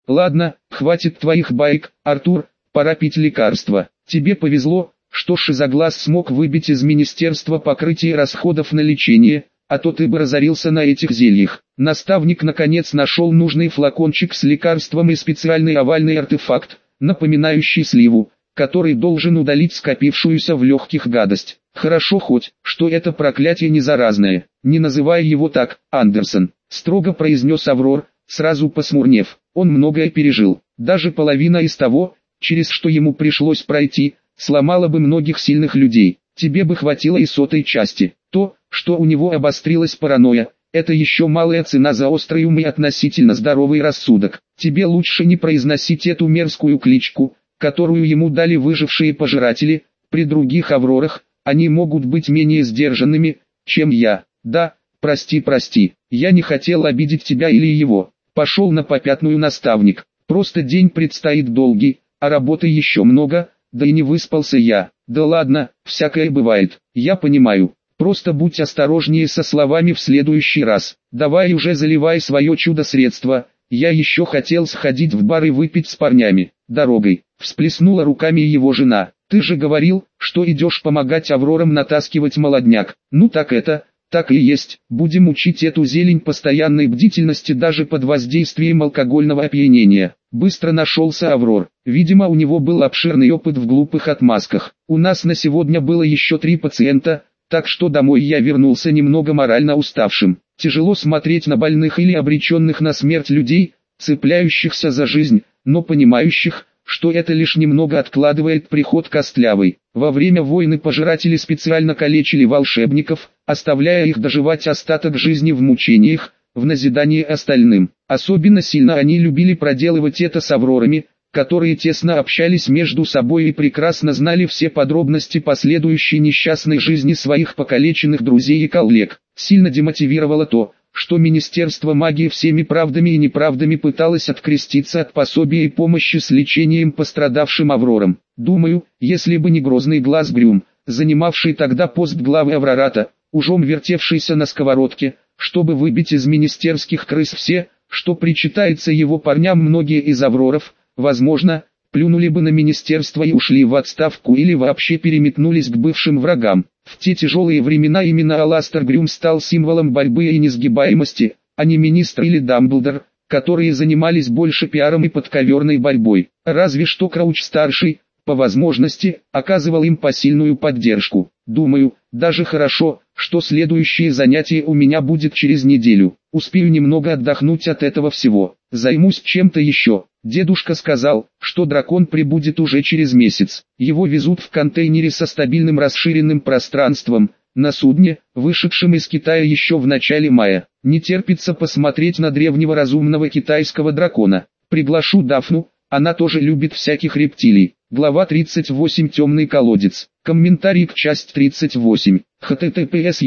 Ладно, хватит твоих баек, Артур, пора пить лекарства. Тебе повезло, что Шизоглаз смог выбить из министерства покрытие расходов на лечение, а то ты бы разорился на этих зельях. Наставник наконец нашел нужный флакончик с лекарством и специальный овальный артефакт, напоминающий сливу, который должен удалить скопившуюся в легких гадость. Хорошо хоть, что это проклятие не заразное. Не называй его так, Андерсон, строго произнес Аврор, сразу посмурнев. Он многое пережил. Даже половина из того, через что ему пришлось пройти, сломала бы многих сильных людей. Тебе бы хватило и 100-й части. То, что у него обострилась паранойя, это еще малая цена за острый ум и относительно здоровый рассудок. Тебе лучше не произносить эту мерзкую кличку, которую ему дали выжившие пожиратели. При других Аврорах, они могут быть менее сдержанными, чем я. Да, прости, я не хотел обидеть тебя или его. Пошел на попятную, наставник. Просто день предстоит долгий, а работы еще много, да и не выспался я. Да ладно, всякое бывает, я понимаю. Просто будь осторожнее со словами в следующий раз. Давай уже заливай свое чудо-средство. Я еще хотел сходить в бар и выпить с парнями. Дорогой, всплеснула руками его жена. Ты же говорил, что идешь помогать Аврорам натаскивать молодняк. Ну так и есть. Будем учить эту зелень постоянной бдительности даже под воздействием алкогольного опьянения. Быстро нашелся Аврор. Видимо, у него был обширный опыт в глупых отмазках. У нас на сегодня было еще 3 пациента, так что домой я вернулся немного морально уставшим. Тяжело смотреть на больных или обреченных на смерть людей, цепляющихся за жизнь, но понимающих, что это лишь немного откладывает приход Костлявой. Во время войны пожиратели специально калечили волшебников, оставляя их доживать остаток жизни в мучениях, в назидание остальным. Особенно сильно они любили проделывать это с Аврорами, которые тесно общались между собой и прекрасно знали все подробности последующей несчастной жизни своих покалеченных друзей и коллег. Сильно демотивировало то, что Министерство магии всеми правдами и неправдами пыталось откреститься от пособия и помощи с лечением пострадавшим Аврорам. Думаю, если бы не грозный глаз Грюм, занимавший тогда пост главы Аврората, ужом вертевшийся на сковородке, чтобы выбить из министерских крыс все, что причитается его парням, многие из Авроров, возможно, плюнули бы на министерство и ушли в отставку или вообще переметнулись к бывшим врагам. В те тяжелые времена именно Аластер Грюм стал символом борьбы и несгибаемости, а не министр или Дамблдор, которые занимались больше пиаром и подковерной борьбой. Разве что Крауч-старший, по возможности, оказывал им посильную поддержку. Думаю, даже хорошо, что следующее занятие у меня будет через неделю. Успею немного отдохнуть от этого всего. Займусь чем-то еще. Дедушка сказал, что дракон прибудет уже через месяц. Его везут в контейнере со стабильным расширенным пространством, на судне, вышедшем из Китая еще в начале мая. Не терпится посмотреть на древнего разумного китайского дракона. Приглашу Дафну, она тоже любит всяких рептилий. Глава 38. Темный колодец. Комментарий к часть 38. https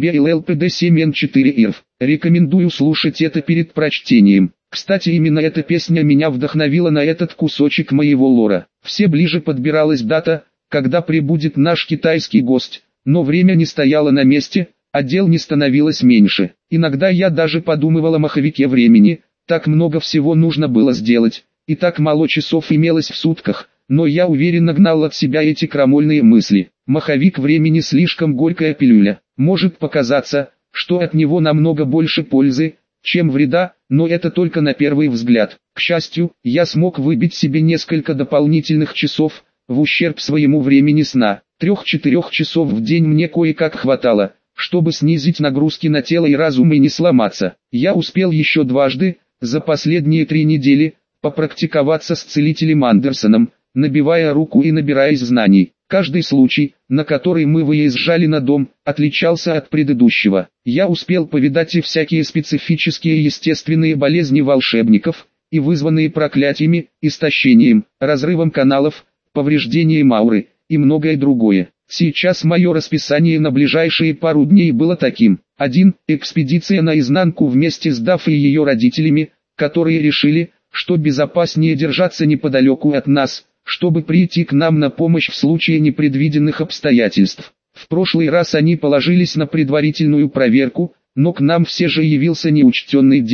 youtube.llpd7n4irf. Рекомендую слушать это перед прочтением. Кстати, именно эта песня меня вдохновила на этот кусочек моего лора. Все ближе подбиралась дата, когда прибудет наш китайский гость, но время не стояло на месте, а дел не становилось меньше. Иногда я даже подумывал о маховике времени, так много всего нужно было сделать, и так мало часов имелось в сутках, но я уверенно гнал от себя эти крамольные мысли. Маховик времени слишком горькая пилюля. Может показаться, что от него намного больше пользы, чем вреда, но это только на первый взгляд. К счастью, я смог выбить себе несколько дополнительных часов, в ущерб своему времени сна. 3-4 часов в день мне кое-как хватало, чтобы снизить нагрузки на тело и разум и не сломаться. Я успел еще дважды, за последние 3 недели, попрактиковаться с целителем Андерсоном, набивая руку и набираясь знаний. Каждый случай, на который мы выезжали на дом, отличался от предыдущего. Я успел повидать и всякие специфические естественные болезни волшебников, и вызванные проклятиями, истощением, разрывом каналов, повреждением ауры, и многое другое. Сейчас мое расписание на ближайшие пару дней было таким. 1. Экспедиция наизнанку вместе с Даффой и ее родителями, которые решили, что безопаснее держаться неподалеку от нас, чтобы прийти к нам на помощь в случае непредвиденных обстоятельств. В прошлый раз они положились на предварительную проверку, но к нам все же явился неучтенный демон.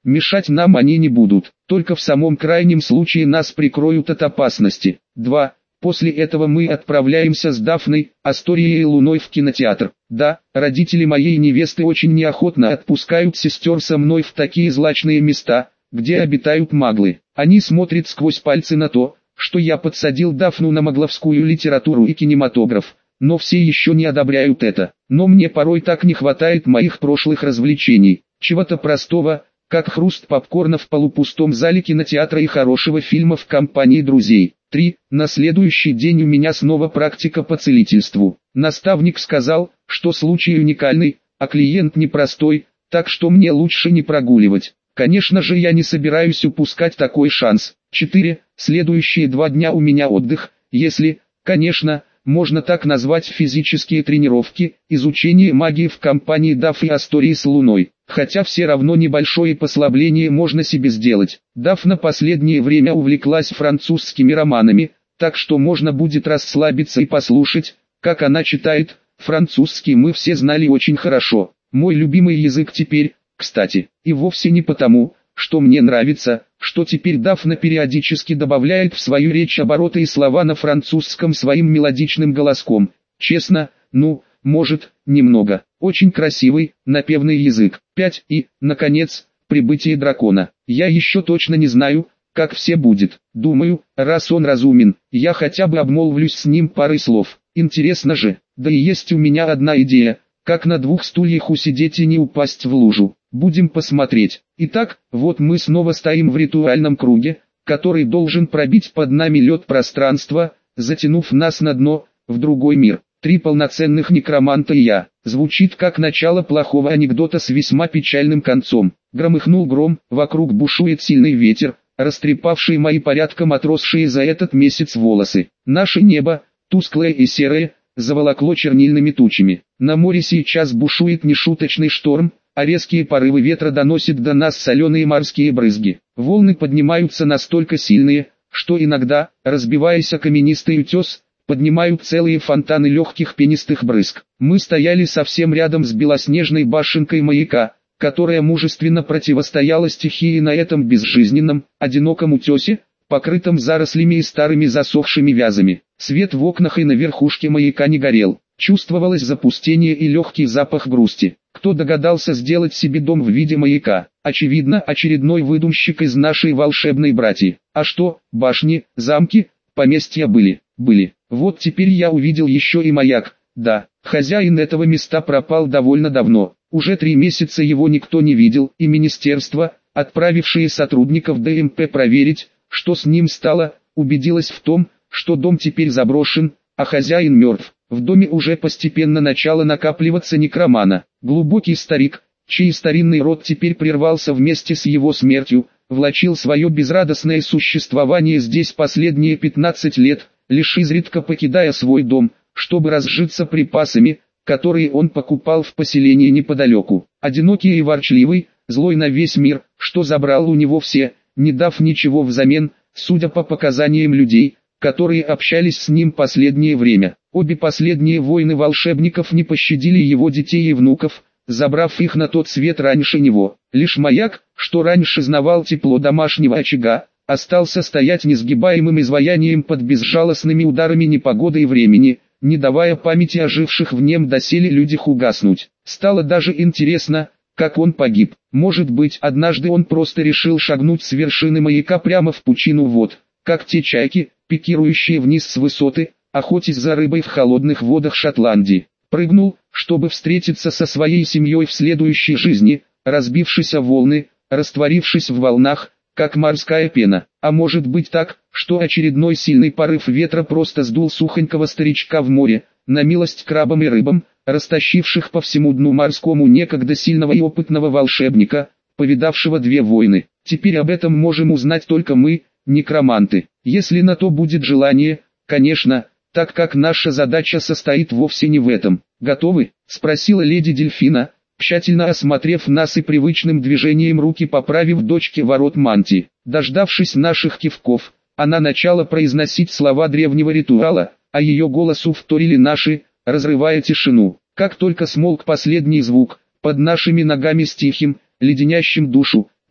Мешать нам они не будут, только в самом крайнем случае нас прикроют от опасности. 2. После этого мы отправляемся с Дафной, Асторией и Луной в кинотеатр. Да, родители моей невесты очень неохотно отпускают сестер со мной в такие злачные места, где обитают маглы. Они смотрят сквозь пальцы на то, что я подсадил Дафну на магловскую литературу и кинематограф, но все еще не одобряют это. Но мне порой так не хватает моих прошлых развлечений, чего-то простого, как хруст попкорна в полупустом зале кинотеатра и хорошего фильма в компании друзей. 3. На следующий день у меня снова практика по целительству. Наставник сказал, что случай уникальный, а клиент непростой, так что мне лучше не прогуливать. Конечно же, я не собираюсь упускать такой шанс. 4. Следующие 2 дня у меня отдых, если, конечно, можно так назвать физические тренировки, изучение магии в компании Даф и Астории с Луной. Хотя все равно небольшое послабление можно себе сделать. Дафна последнее время увлеклась французскими романами, так что можно будет расслабиться и послушать, как она читает. Французский мы все знали очень хорошо. Мой любимый язык теперь, кстати, и вовсе не потому, что мне нравится, что теперь Дафна периодически добавляет в свою речь обороты и слова на французском своим мелодичным голоском. Честно, может, немного. Очень красивый, напевный язык. 5. И, наконец, прибытие дракона. Я еще точно не знаю, как все будет. Думаю, раз он разумен, я хотя бы обмолвлюсь с ним парой слов. Интересно же, да и есть у меня одна идея, как на 2 стульях усидеть и не упасть в лужу. Будем посмотреть. Итак, вот мы снова стоим в ритуальном круге, который должен пробить под нами лед пространства, затянув нас на дно, в другой мир. 3 полноценных некроманта и я. Звучит как начало плохого анекдота с весьма печальным концом. Громыхнул гром, вокруг бушует сильный ветер, растрепавший мои порядком отросшие за этот месяц волосы. Наше небо, тусклое и серое, заволокло чернильными тучами. На море сейчас бушует нешуточный шторм, а резкие порывы ветра доносят до нас соленые морские брызги. Волны поднимаются настолько сильные, что иногда, разбиваясь о каменистый утес, поднимают целые фонтаны легких пенистых брызг. Мы стояли совсем рядом с белоснежной башенкой маяка, которая мужественно противостояла стихии на этом безжизненном, одиноком утесе, покрытом зарослями и старыми засохшими вязами. Свет в окнах и на верхушке маяка не горел. Чувствовалось запустение и легкий запах грусти. Кто догадался сделать себе дом в виде маяка? Очевидно, очередной выдумщик из нашей волшебной братьи. А что, башни, замки, поместья были. Вот теперь я увидел еще и маяк. Да, хозяин этого места пропал довольно давно. Уже 3 месяца его никто не видел, и министерство, отправившее сотрудников ДМП проверить, что с ним стало, убедилось в том, что дом теперь заброшен, а хозяин мертв. В доме уже постепенно начало накапливаться некромана. Глубокий старик, чей старинный род теперь прервался вместе с его смертью, влачил свое безрадостное существование здесь последние 15 лет, лишь изредка покидая свой дом, чтобы разжиться припасами, которые он покупал в поселении неподалеку. Одинокий и ворчливый, злой на весь мир, что забрал у него все, не дав ничего взамен, судя по показаниям людей, которые общались с ним последнее время. Обе последние войны волшебников не пощадили его детей и внуков, забрав их на тот свет раньше него. Лишь маяк, что раньше знавал тепло домашнего очага, остался стоять несгибаемым изваянием под безжалостными ударами непогоды и времени, не давая памяти о живших в нем доселе людях угаснуть. Стало даже интересно, как он погиб. Может быть, однажды он просто решил шагнуть с вершины маяка прямо в пучину вод, как те чайки, пикирующие вниз с высоты, охотясь за рыбой в холодных водах Шотландии. Прыгнул, чтобы встретиться со своей семьей в следующей жизни, разбившись о волны, растворившись в волнах, как морская пена. А может быть так, что очередной сильный порыв ветра просто сдул сухонького старичка в море, на милость крабам и рыбам, растащивших по всему дну морскому некогда сильного и опытного волшебника, повидавшего 2 войны. Теперь об этом можем узнать только мы, некроманты. Если на то будет желание, конечно, так как наша задача состоит вовсе не в этом. «Готовы?» – спросила леди Дельфина, тщательно осмотрев нас и привычным движением руки поправив дочке ворот мантии. Дождавшись наших кивков, она начала произносить слова древнего ритуала, а ее голосу вторили наши, разрывая тишину. Как только смолк последний звук, под нашими ногами с тихим, леденящим душу,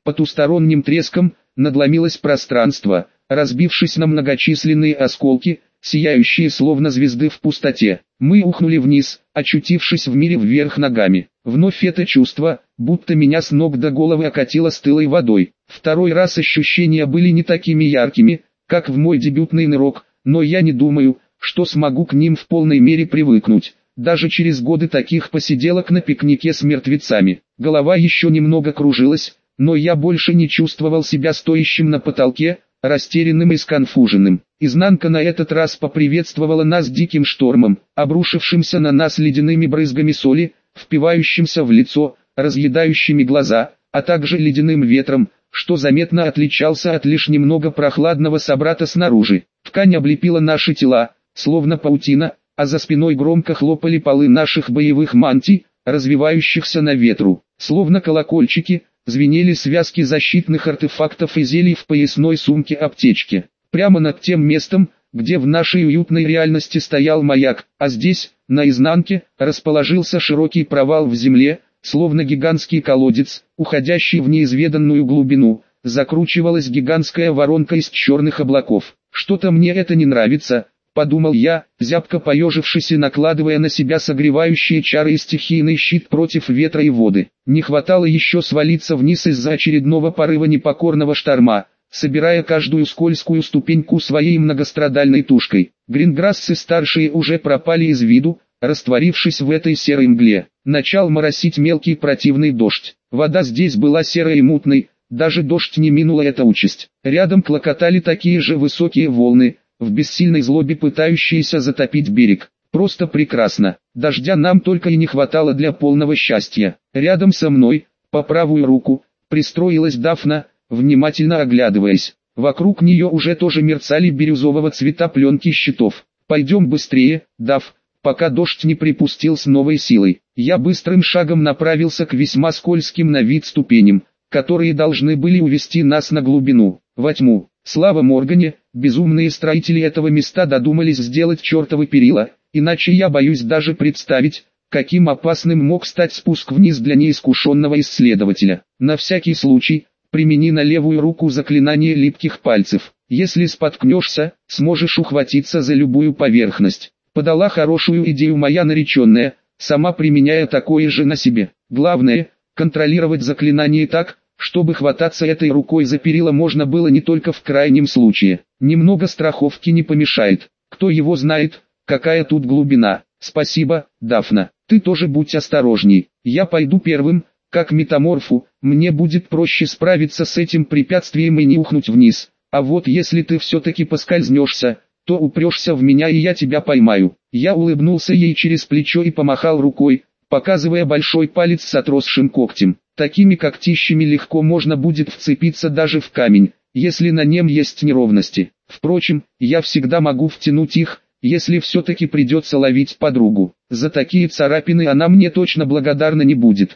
потусторонним треском надломилось пространство, разбившись на многочисленные осколки, сияющие словно звезды в пустоте. Мы ухнули вниз, очутившись в мире вверх ногами. Вновь это чувство, будто меня с ног до головы окатило стылой водой. Второй раз ощущения были не такими яркими, как в мой дебютный нырок, но я не думаю, что смогу к ним в полной мере привыкнуть, даже через годы таких посиделок на пикнике с мертвецами. Голова еще немного кружилась, но я больше не чувствовал себя стоящим на потолке, растерянным и сконфуженным. Изнанка на этот раз поприветствовала нас диким штормом, обрушившимся на нас ледяными брызгами соли, впивающимся в лицо, разъедающими глаза, а также ледяным ветром, что заметно отличался от лишь немного прохладного собрата снаружи. Ткань облепила наши тела, словно паутина, а за спиной громко хлопали полы наших боевых мантий, развивающихся на ветру. Словно колокольчики, звенели связки защитных артефактов и зелий в поясной сумке аптечки. Прямо над тем местом, где в нашей уютной реальности стоял маяк, а здесь, на изнанке, расположился широкий провал в земле, словно гигантский колодец, уходящий в неизведанную глубину, закручивалась гигантская воронка из черных облаков. «Что-то мне это не нравится», — подумал я, зябко поежившись и накладывая на себя согревающие чары и стихийный щит против ветра и воды. Не хватало еще свалиться вниз из-за очередного порыва непокорного шторма, собирая каждую скользкую ступеньку своей многострадальной тушкой. Гринграссы-старшие уже пропали из виду, растворившись в этой серой мгле. Начал моросить мелкий противный дождь. Вода здесь была серой и мутной, даже дождь не минула эта участь. Рядом клокотали такие же высокие волны, в бессильной злобе пытающиеся затопить берег. Просто прекрасно. Дождя нам только и не хватало для полного счастья. Рядом со мной, по правую руку, пристроилась Дафна, внимательно оглядываясь. Вокруг нее уже тоже мерцали бирюзового цвета пленки щитов. «Пойдем быстрее, Даф, пока дождь не припустил с новой силой». Я быстрым шагом направился к весьма скользким на вид ступеням, которые должны были увести нас на глубину, во тьму. Слава Моргане, безумные строители этого места додумались сделать чертовы перила, иначе я боюсь даже представить, каким опасным мог стать спуск вниз для неискушенного исследователя. На всякий случай, примени на левую руку заклинание липких пальцев. Если споткнешься, сможешь ухватиться за любую поверхность. Подала хорошую идею моя нареченная, сама применяя такое же на себе. Главное, контролировать заклинание так, чтобы хвататься этой рукой за перила можно было не только в крайнем случае. Немного страховки не помешает. Кто его знает, какая тут глубина. Спасибо, Дафна. Ты тоже будь осторожней. Я пойду первым, как метаморфу, мне будет проще справиться с этим препятствием и не ухнуть вниз. А вот если ты все-таки поскользнешься, то упрешься в меня и я тебя поймаю. Я улыбнулся ей через плечо и помахал рукой, показывая большой палец с отросшим когтем. Такими когтищами легко можно будет вцепиться даже в камень, если на нем есть неровности. Впрочем, я всегда могу втянуть их, если все-таки придется ловить подругу. За такие царапины она мне точно благодарна не будет.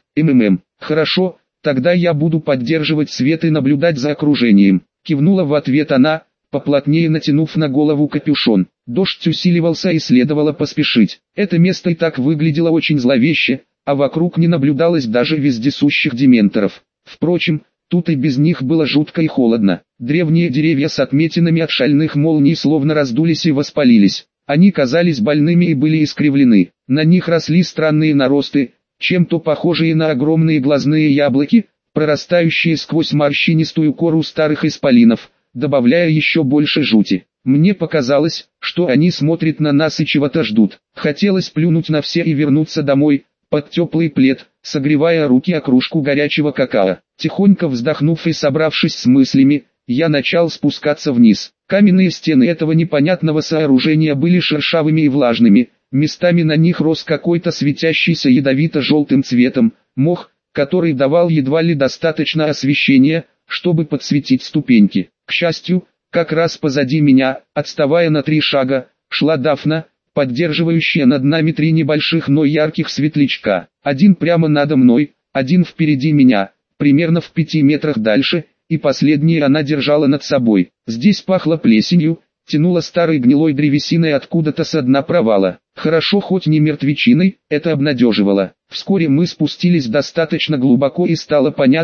Хорошо, тогда я буду поддерживать свет и наблюдать за окружением. Кивнула в ответ она, поплотнее натянув на голову капюшон. Дождь усиливался и следовало поспешить. Это место и так выглядело очень зловеще, а вокруг не наблюдалось даже вездесущих дементоров. Впрочем, тут и без них было жутко и холодно. Древние деревья с отметинами от шальных молний словно раздулись и воспалились. Они казались больными и были искривлены. На них росли странные наросты, чем-то похожие на огромные глазные яблоки, прорастающие сквозь морщинистую кору старых исполинов, добавляя еще больше жути. Мне показалось, что они смотрят на нас и чего-то ждут. Хотелось плюнуть на все и вернуться домой, под теплый плед, согревая руки о кружку горячего какао. Тихонько вздохнув и собравшись с мыслями, я начал спускаться вниз. Каменные стены этого непонятного сооружения были шершавыми и влажными, местами на них рос какой-то светящийся ядовито-желтым цветом, мох, который давал едва ли достаточно освещения, чтобы подсветить ступеньки. К счастью, как раз позади меня, отставая на 3 шага, шла Дафна, поддерживающая над нами 3 небольших, но ярких светлячка. Один прямо надо мной, один впереди меня, примерно в 5 метрах дальше, и последний она держала над собой. Здесь пахло плесенью, тянуло старой гнилой древесиной откуда-то со дна провала. Хорошо хоть не мертвечиной, это обнадеживало. Вскоре мы спустились достаточно глубоко и стало понятно,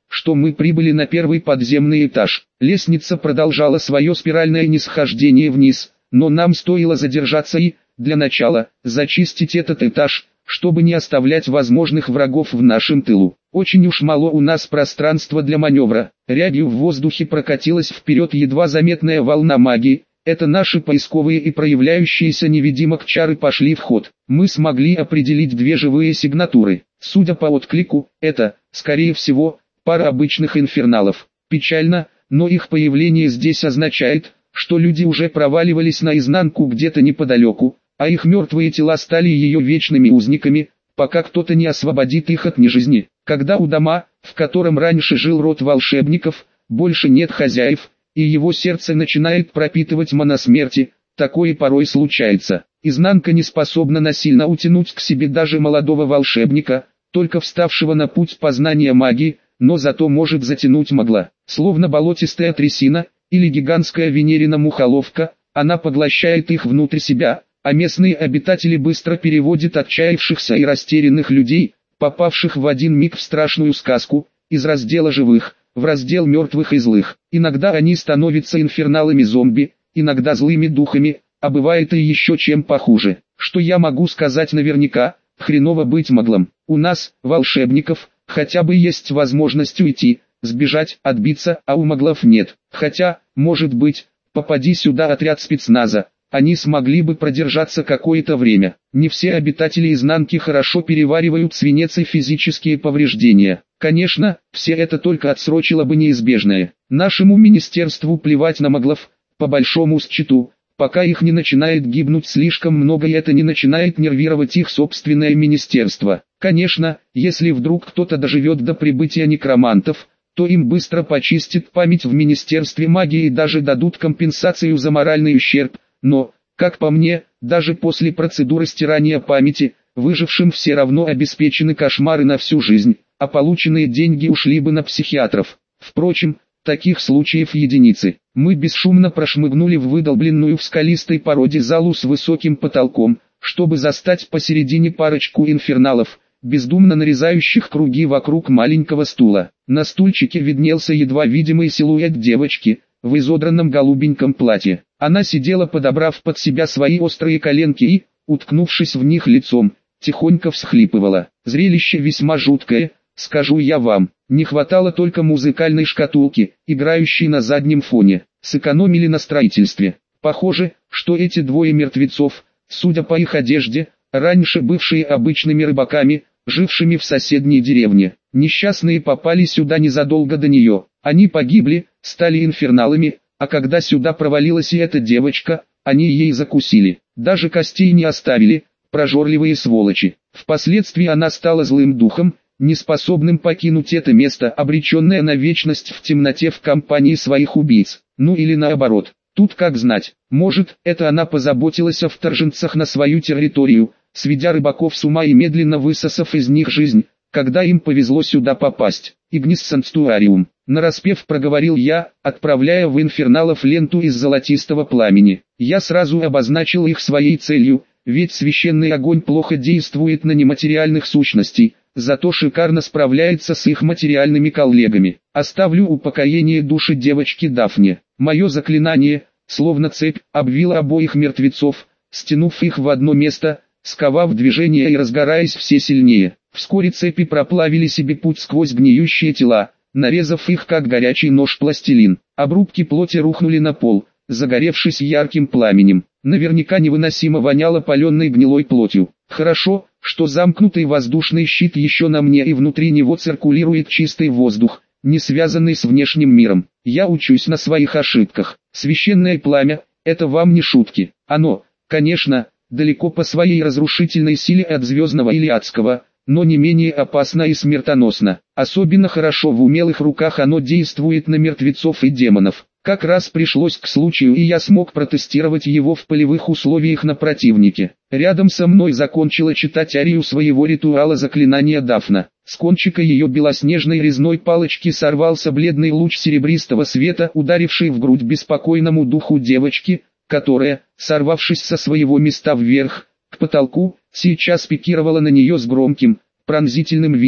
что мы прибыли на первый подземный этаж. Лестница продолжала свое спиральное нисхождение вниз, но нам стоило задержаться и, для начала, зачистить этот этаж, чтобы не оставлять возможных врагов в нашем тылу. Очень уж мало у нас пространства для маневра. Рябью в воздухе прокатилась вперед едва заметная волна магии. Это наши поисковые и проявляющиеся невидимок чары пошли в ход. Мы смогли определить две живые сигнатуры. Судя по отклику, это, скорее всего, пара обычных инферналов. Печально, но их появление здесь означает, что люди уже проваливались наизнанку где-то неподалеку, а их мертвые тела стали ее вечными узниками, пока кто-то не освободит их от нежизни. Когда у дома, в котором раньше жил род волшебников, больше нет хозяев, и его сердце начинает пропитывать мана смерти, такое порой случается. Изнанка не способна насильно утянуть к себе даже молодого волшебника, только вставшего на путь познания магии, но зато может затянуть могла. Словно болотистая трясина, или гигантская венерина мухоловка, она поглощает их внутрь себя, а местные обитатели быстро переводят отчаявшихся и растерянных людей, попавших в один миг в страшную сказку, из раздела живых, в раздел мертвых и злых. Иногда они становятся инферналами зомби, иногда злыми духами, а бывает и еще чем похуже. Что я могу сказать наверняка, хреново быть моглом. У нас, волшебников, хотя бы есть возможность уйти, сбежать, отбиться, а у моглов нет. Хотя, может быть, попади сюда отряд спецназа, они смогли бы продержаться какое-то время. Не все обитатели изнанки хорошо переваривают свинец и физические повреждения. Конечно, все это только отсрочило бы неизбежное. Нашему министерству плевать на моглов, по большому счету, пока их не начинает гибнуть слишком много и это не начинает нервировать их собственное министерство. Конечно, если вдруг кто-то доживет до прибытия некромантов, то им быстро почистят память в Министерстве магии и даже дадут компенсацию за моральный ущерб. Но, как по мне, даже после процедуры стирания памяти, выжившим все равно обеспечены кошмары на всю жизнь, а полученные деньги ушли бы на психиатров. Впрочем, таких случаев единицы. Мы бесшумно прошмыгнули в выдолбленную в скалистой породе залу с высоким потолком, чтобы застать посередине парочку инферналов, бездумно нарезающих круги вокруг маленького стула. На стульчике виднелся едва видимый силуэт девочки, в изодранном голубеньком платье. Она сидела, подобрав под себя свои острые коленки и, уткнувшись в них лицом, тихонько всхлипывала. Зрелище весьма жуткое, скажу я вам. Не хватало только музыкальной шкатулки, играющей на заднем фоне. Сэкономили на строительстве. Похоже, что эти двое мертвецов, судя по их одежде, раньше бывшие обычными рыбаками, жившими в соседней деревне. Несчастные попали сюда незадолго до нее. Они погибли, стали инферналами, а когда сюда провалилась и эта девочка, они ей закусили. Даже костей не оставили, прожорливые сволочи. Впоследствии она стала злым духом, неспособным покинуть это место, обреченное на вечность в темноте в компании своих убийц. Ну или наоборот, тут как знать. Может, это она позаботилась о вторженцах на свою территорию, сведя рыбаков с ума и медленно высосав из них жизнь, когда им повезло сюда попасть. Игнис Санктуариум. Нараспев проговорил я, отправляя в инферналов ленту из золотистого пламени. Я сразу обозначил их своей целью, ведь священный огонь плохо действует на нематериальных сущностей, зато шикарно справляется с их материальными коллегами. Оставлю упокоение души девочки Дафне. Мое заклинание, словно цепь, обвило обоих мертвецов, стянув их в одно место, сковав движение и разгораясь все сильнее. Вскоре цепи проплавили себе путь сквозь гниющие тела, нарезав их как горячий нож пластилин. Обрубки плоти рухнули на пол, загоревшись ярким пламенем. Наверняка невыносимо воняло паленой гнилой плотью. Хорошо, что замкнутый воздушный щит еще на мне и внутри него циркулирует чистый воздух, не связанный с внешним миром. Я учусь на своих ошибках. Священное пламя – это вам не шутки. Оно, конечно, далеко по своей разрушительной силе от звездного или адского, но не менее опасно и смертоносно. Особенно хорошо в умелых руках оно действует на мертвецов и демонов. Как раз пришлось к случаю, и я смог протестировать его в полевых условиях на противнике. Рядом со мной закончила читать арию своего ритуала заклинания Дафна. С кончика ее белоснежной резной палочки сорвался бледный луч серебристого света, ударивший в грудь беспокойному духу девочки, которая, сорвавшись со своего места вверх, к потолку, сейчас пикировала на нее с громким, пронзительным визгом,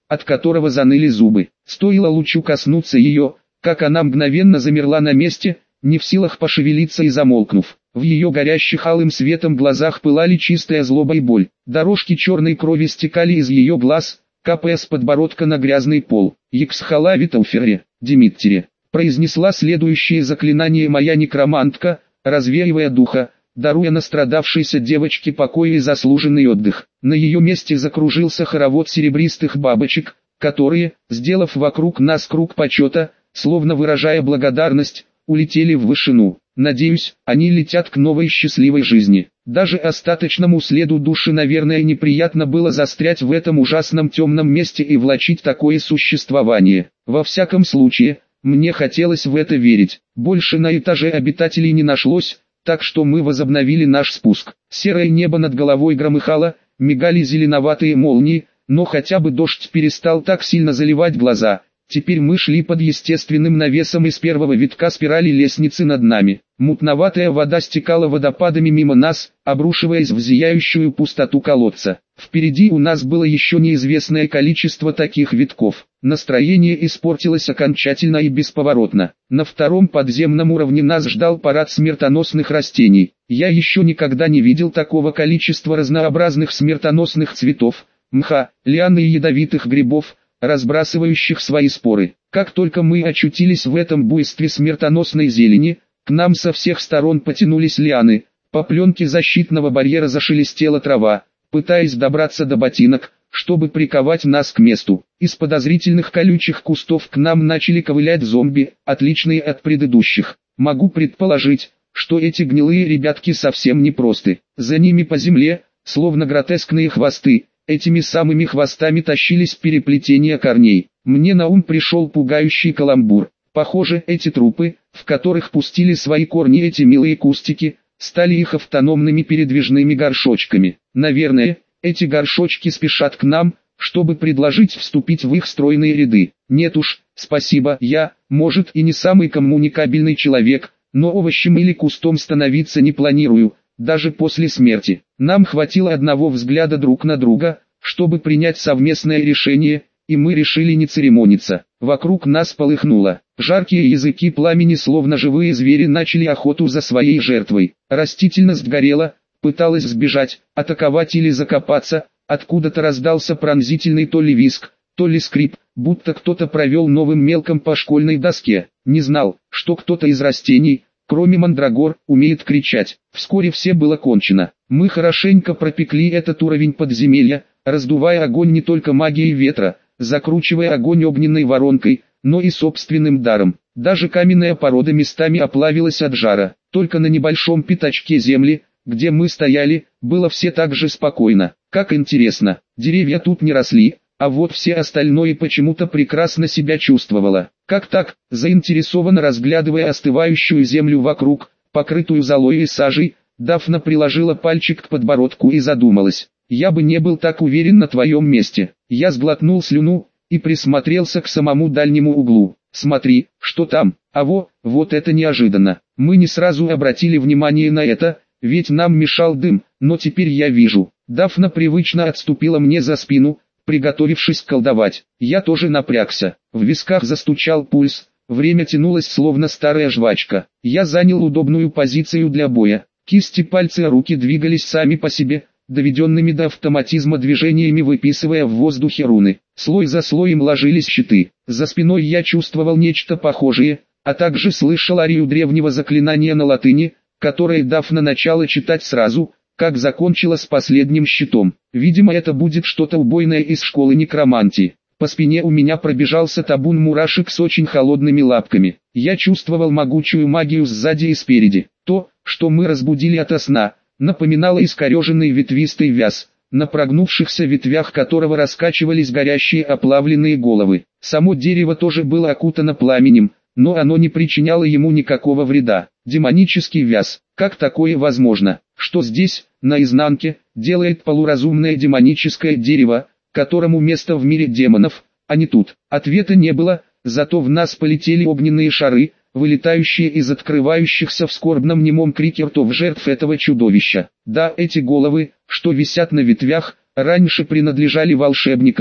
от которого заныли зубы. Стоило лучу коснуться ее, как она мгновенно замерла на месте, не в силах пошевелиться и замолкнув. В ее горящих алым светом глазах пылали чистая злоба и боль. Дорожки черной крови стекали из ее глаз, капая с подбородка на грязный пол. «Ексхала Витауфере, Димиттере», произнесла следующее заклинание моя некромантка, развеивая духа, даруя настрадавшейся девочке покой и заслуженный отдых. На ее месте закружился хоровод серебристых бабочек, которые, сделав вокруг нас круг почета, словно выражая благодарность, улетели в вышину. Надеюсь, они летят к новой счастливой жизни. Даже остаточному следу души, наверное, неприятно было застрять в этом ужасном темном месте и влачить такое существование. Во всяком случае, мне хотелось в это верить. Больше на этаже обитателей не нашлось, так что мы возобновили наш спуск. Серое небо над головой громыхало, мигали зеленоватые молнии, но хотя бы дождь перестал так сильно заливать глаза. Теперь мы шли под естественным навесом из первого витка спирали лестницы над нами. Мутноватая вода стекала водопадами мимо нас, обрушиваясь в зияющую пустоту колодца. Впереди у нас было еще неизвестное количество таких витков. Настроение испортилось окончательно и бесповоротно. На втором подземном уровне нас ждал парад смертоносных растений. Я еще никогда не видел такого количества разнообразных смертоносных цветов, мха, лиан и ядовитых грибов, разбрасывающих свои споры. Как только мы очутились в этом буйстве смертоносной зелени, к нам со всех сторон потянулись лианы, по пленке защитного барьера зашелестела трава, пытаясь добраться до ботинок, чтобы приковать нас к месту. Из подозрительных колючих кустов к нам начали ковылять зомби, отличные от предыдущих. Могу предположить, что эти гнилые ребятки совсем не просты. За ними по земле, словно гротескные хвосты, этими самыми хвостами тащились переплетения корней. Мне на ум пришел пугающий каламбур. Похоже, эти трупы, в которых пустили свои корни эти милые кустики, стали их автономными передвижными горшочками. Наверное, эти горшочки спешат к нам, чтобы предложить вступить в их стройные ряды. Нет уж, спасибо, я, может, и не самый коммуникабельный человек, но овощем или кустом становиться не планирую, даже после смерти. Нам хватило одного взгляда друг на друга, чтобы принять совместное решение, и мы решили не церемониться. Вокруг нас полыхнуло. Жаркие языки пламени, словно живые звери, начали охоту за своей жертвой. Растительность горела, пыталась сбежать, атаковать или закопаться. Откуда-то раздался пронзительный то ли визг, то ли скрип, будто кто-то провел новым мелком по школьной доске. Не знал, что кто-то из растений, кроме мандрагор, умеет кричать. Вскоре все было кончено. Мы хорошенько пропекли этот уровень подземелья, раздувая огонь не только магией ветра, закручивая огонь огненной воронкой, но и собственным даром. Даже каменная порода местами оплавилась от жара. Только на небольшом пятачке земли, где мы стояли, было все так же спокойно. Как интересно, деревья тут не росли, а вот все остальное почему-то прекрасно себя чувствовало. Как так, заинтересованно разглядывая остывающую землю вокруг, покрытую золой и сажей, Дафна приложила пальчик к подбородку и задумалась. «Я бы не был так уверен на твоем месте». Я сглотнул слюну и присмотрелся к самому дальнему углу. «Смотри, что там, вот это неожиданно». Мы не сразу обратили внимание на это, ведь нам мешал дым, но теперь я вижу. Дафна привычно отступила мне за спину, приготовившись колдовать. Я тоже напрягся. В висках застучал пульс, время тянулось словно старая жвачка. Я занял удобную позицию для боя. Кисти, пальцы и руки двигались сами по себе, доведенными до автоматизма движениями, выписывая в воздухе руны. Слой за слоем ложились щиты. За спиной я чувствовал нечто похожее, а также слышал арию древнего заклинания на латыни, которое Дафна начала читать сразу, как закончила с последним щитом. Видимо, это будет что-то убойное из школы некромантии. По спине у меня пробежался табун мурашек с очень холодными лапками. Я чувствовал могучую магию сзади и спереди. То, что мы разбудили ото сна, напоминало искореженный ветвистый вяз, на прогнувшихся ветвях которого раскачивались горящие оплавленные головы. Само дерево тоже было окутано пламенем, но оно не причиняло ему никакого вреда. Демонический вяз. Как такое возможно? Что здесь, на изнанке, делает полуразумное демоническое дерево, которому место в мире демонов, а не тут? Ответа не было, зато в нас полетели огненные шары, вылетающие из открывающихся в скорбном немом крике ртов жертв этого чудовища. Да, эти головы, что висят на ветвях, раньше принадлежали волшебникам,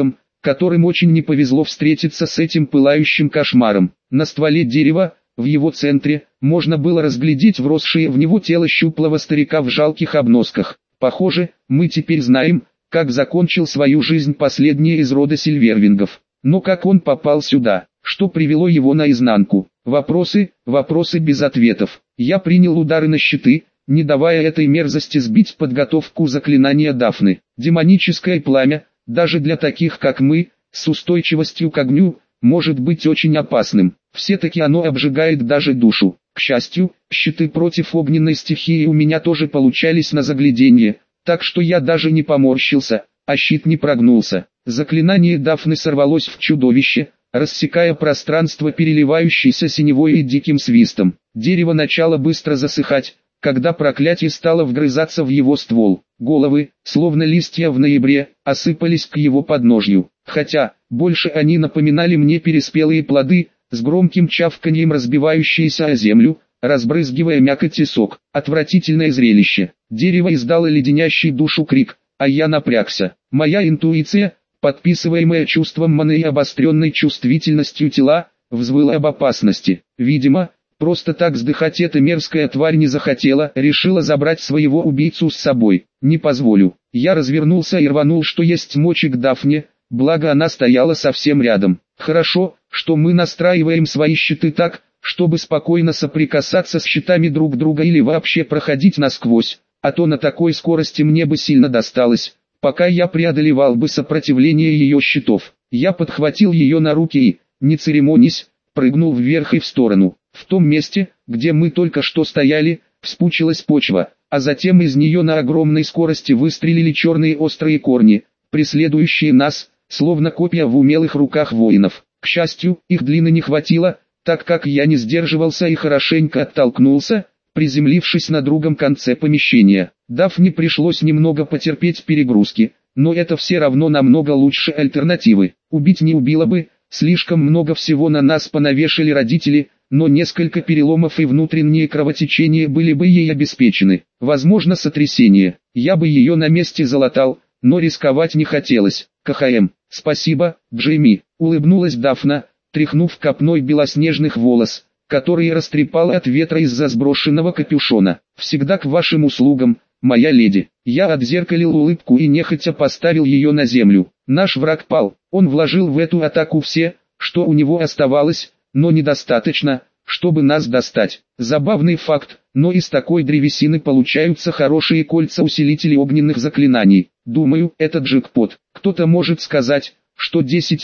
которым очень не повезло встретиться с этим пылающим кошмаром. На стволе дерева, в его центре, можно было разглядеть вросшее в него тело щуплого старика в жалких обносках. Похоже, мы теперь знаем, как закончил свою жизнь последний из рода Сильвервингов. Но как он попал сюда? Что привело его наизнанку? Вопросы без ответов. Я принял удары на щиты, не давая этой мерзости сбить подготовку заклинания Дафны. Демоническое пламя, даже для таких как мы, с устойчивостью к огню, может быть очень опасным. Все-таки оно обжигает даже душу. К счастью, щиты против огненной стихии у меня тоже получались на загляденье, так что я даже не поморщился, а щит не прогнулся. Заклинание Дафны сорвалось в чудовище, рассекая пространство переливающейся синевой и диким свистом. Дерево начало быстро засыхать, когда проклятие стало вгрызаться в его ствол. Головы, словно листья в ноябре, осыпались к его подножью. Хотя, больше они напоминали мне переспелые плоды, с громким чавканьем разбивающиеся о землю, разбрызгивая мякоть и сок. Отвратительное зрелище. Дерево издало леденящий душу крик, а я напрягся. Моя интуиция, подписываемая чувством маны и обостренной чувствительностью тела, взвыла об опасности. Видимо, просто так сдыхать эта мерзкая тварь не захотела, решила забрать своего убийцу с собой. Не позволю. Я развернулся и рванул что есть мочи к Дафне, благо она стояла совсем рядом. Хорошо, что мы настраиваем свои щиты так, чтобы спокойно соприкасаться с щитами друг друга или вообще проходить насквозь, а то на такой скорости мне бы сильно досталось, пока я преодолевал бы сопротивление ее щитов. Я подхватил ее на руки и, не церемонясь, прыгнул вверх и в сторону. В том месте, где мы только что стояли, вспучилась почва, а затем из нее на огромной скорости выстрелили черные острые корни, преследующие нас, словно копья в умелых руках воинов. К счастью, их длины не хватило, так как я не сдерживался и хорошенько оттолкнулся, приземлившись на другом конце помещения. Дафне пришлось немного потерпеть перегрузки, но это все равно намного лучше альтернативы. Убить не убило бы, слишком много всего на нас понавешали родители, но несколько переломов и внутренние кровотечения были бы ей обеспечены. Возможно, сотрясение. Я бы ее на месте залатал, но рисковать не хотелось. КХМ. Спасибо, Джейми, улыбнулась Дафна, тряхнув копной белоснежных волос, которые растрепала от ветра из-за сброшенного капюшона. Всегда к вашим услугам, моя леди. Я отзеркалил улыбку и нехотя поставил ее на землю. Наш враг пал. Он вложил в эту атаку все, что у него оставалось, но недостаточно, чтобы нас достать. Забавный факт, но из такой древесины получаются хорошие кольца-усилители огненных заклинаний. Думаю, это джекпот. Кто-то может сказать, что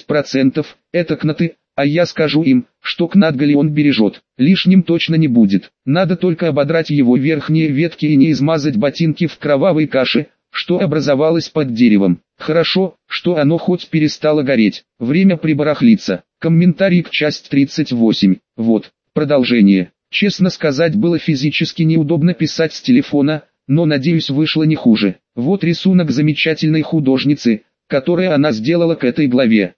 10% это кнаты, а я скажу им, что кнат-гали он бережет. Лишним точно не будет. Надо только ободрать его верхние ветки и не измазать ботинки в кровавой каше, что образовалось под деревом. Хорошо, что оно хоть перестало гореть. Время прибарахлиться. Комментарий к части 38. Вот, продолжение. Честно сказать, было физически неудобно писать с телефона, но надеюсь, вышло не хуже. Вот рисунок замечательной художницы, который она сделала к этой главе.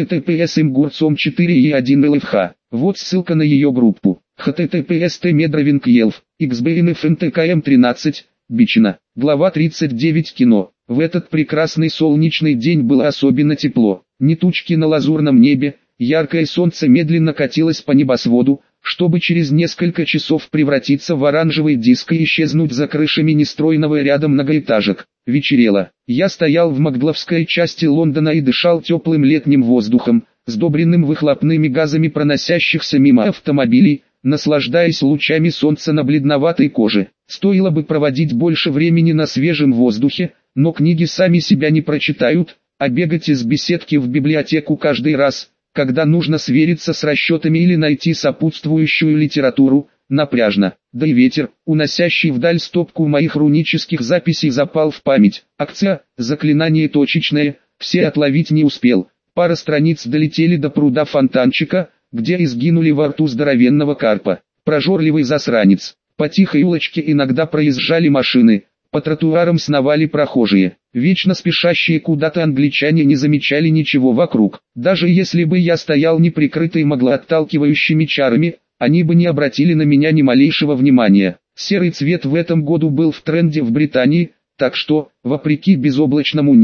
https://imgurcom4e1lfh. Вот ссылка на ее группу. https://medrovink.elf. xbnfntkm13. Бичина. Глава 39. Кино. В этот прекрасный солнечный день было особенно тепло. Ни тучки на лазурном небе, яркое солнце медленно катилось по небосводу, чтобы через несколько часов превратиться в оранжевый диск и исчезнуть за крышами нестройного ряда многоэтажек. Вечерело. Я стоял в Макдловской части Лондона и дышал теплым летним воздухом, сдобренным выхлопными газами проносящихся мимо автомобилей, наслаждаясь лучами солнца на бледноватой коже. Стоило бы проводить больше времени на свежем воздухе, но книги сами себя не прочитают, а бегать из беседки в библиотеку каждый раз, когда нужно свериться с расчетами или найти сопутствующую литературу, напряжно. Да и ветер, уносящий вдаль стопку моих рунических записей, запал в память. Акция, заклинание точечное, все отловить не успел. Пара страниц долетели до пруда фонтанчика, где изгинули во рту здоровенного карпа. Прожорливый засранец. По тихой улочке иногда проезжали машины, по тротуарам сновали прохожие. Вечно спешащие куда-то англичане не замечали ничего вокруг. Даже если бы я стоял неприкрытый маглоотталкивающими чарами, они бы не обратили на меня ни малейшего внимания. Серый цвет в этом году был в тренде в Британии, так что, вопреки безоблачному небу,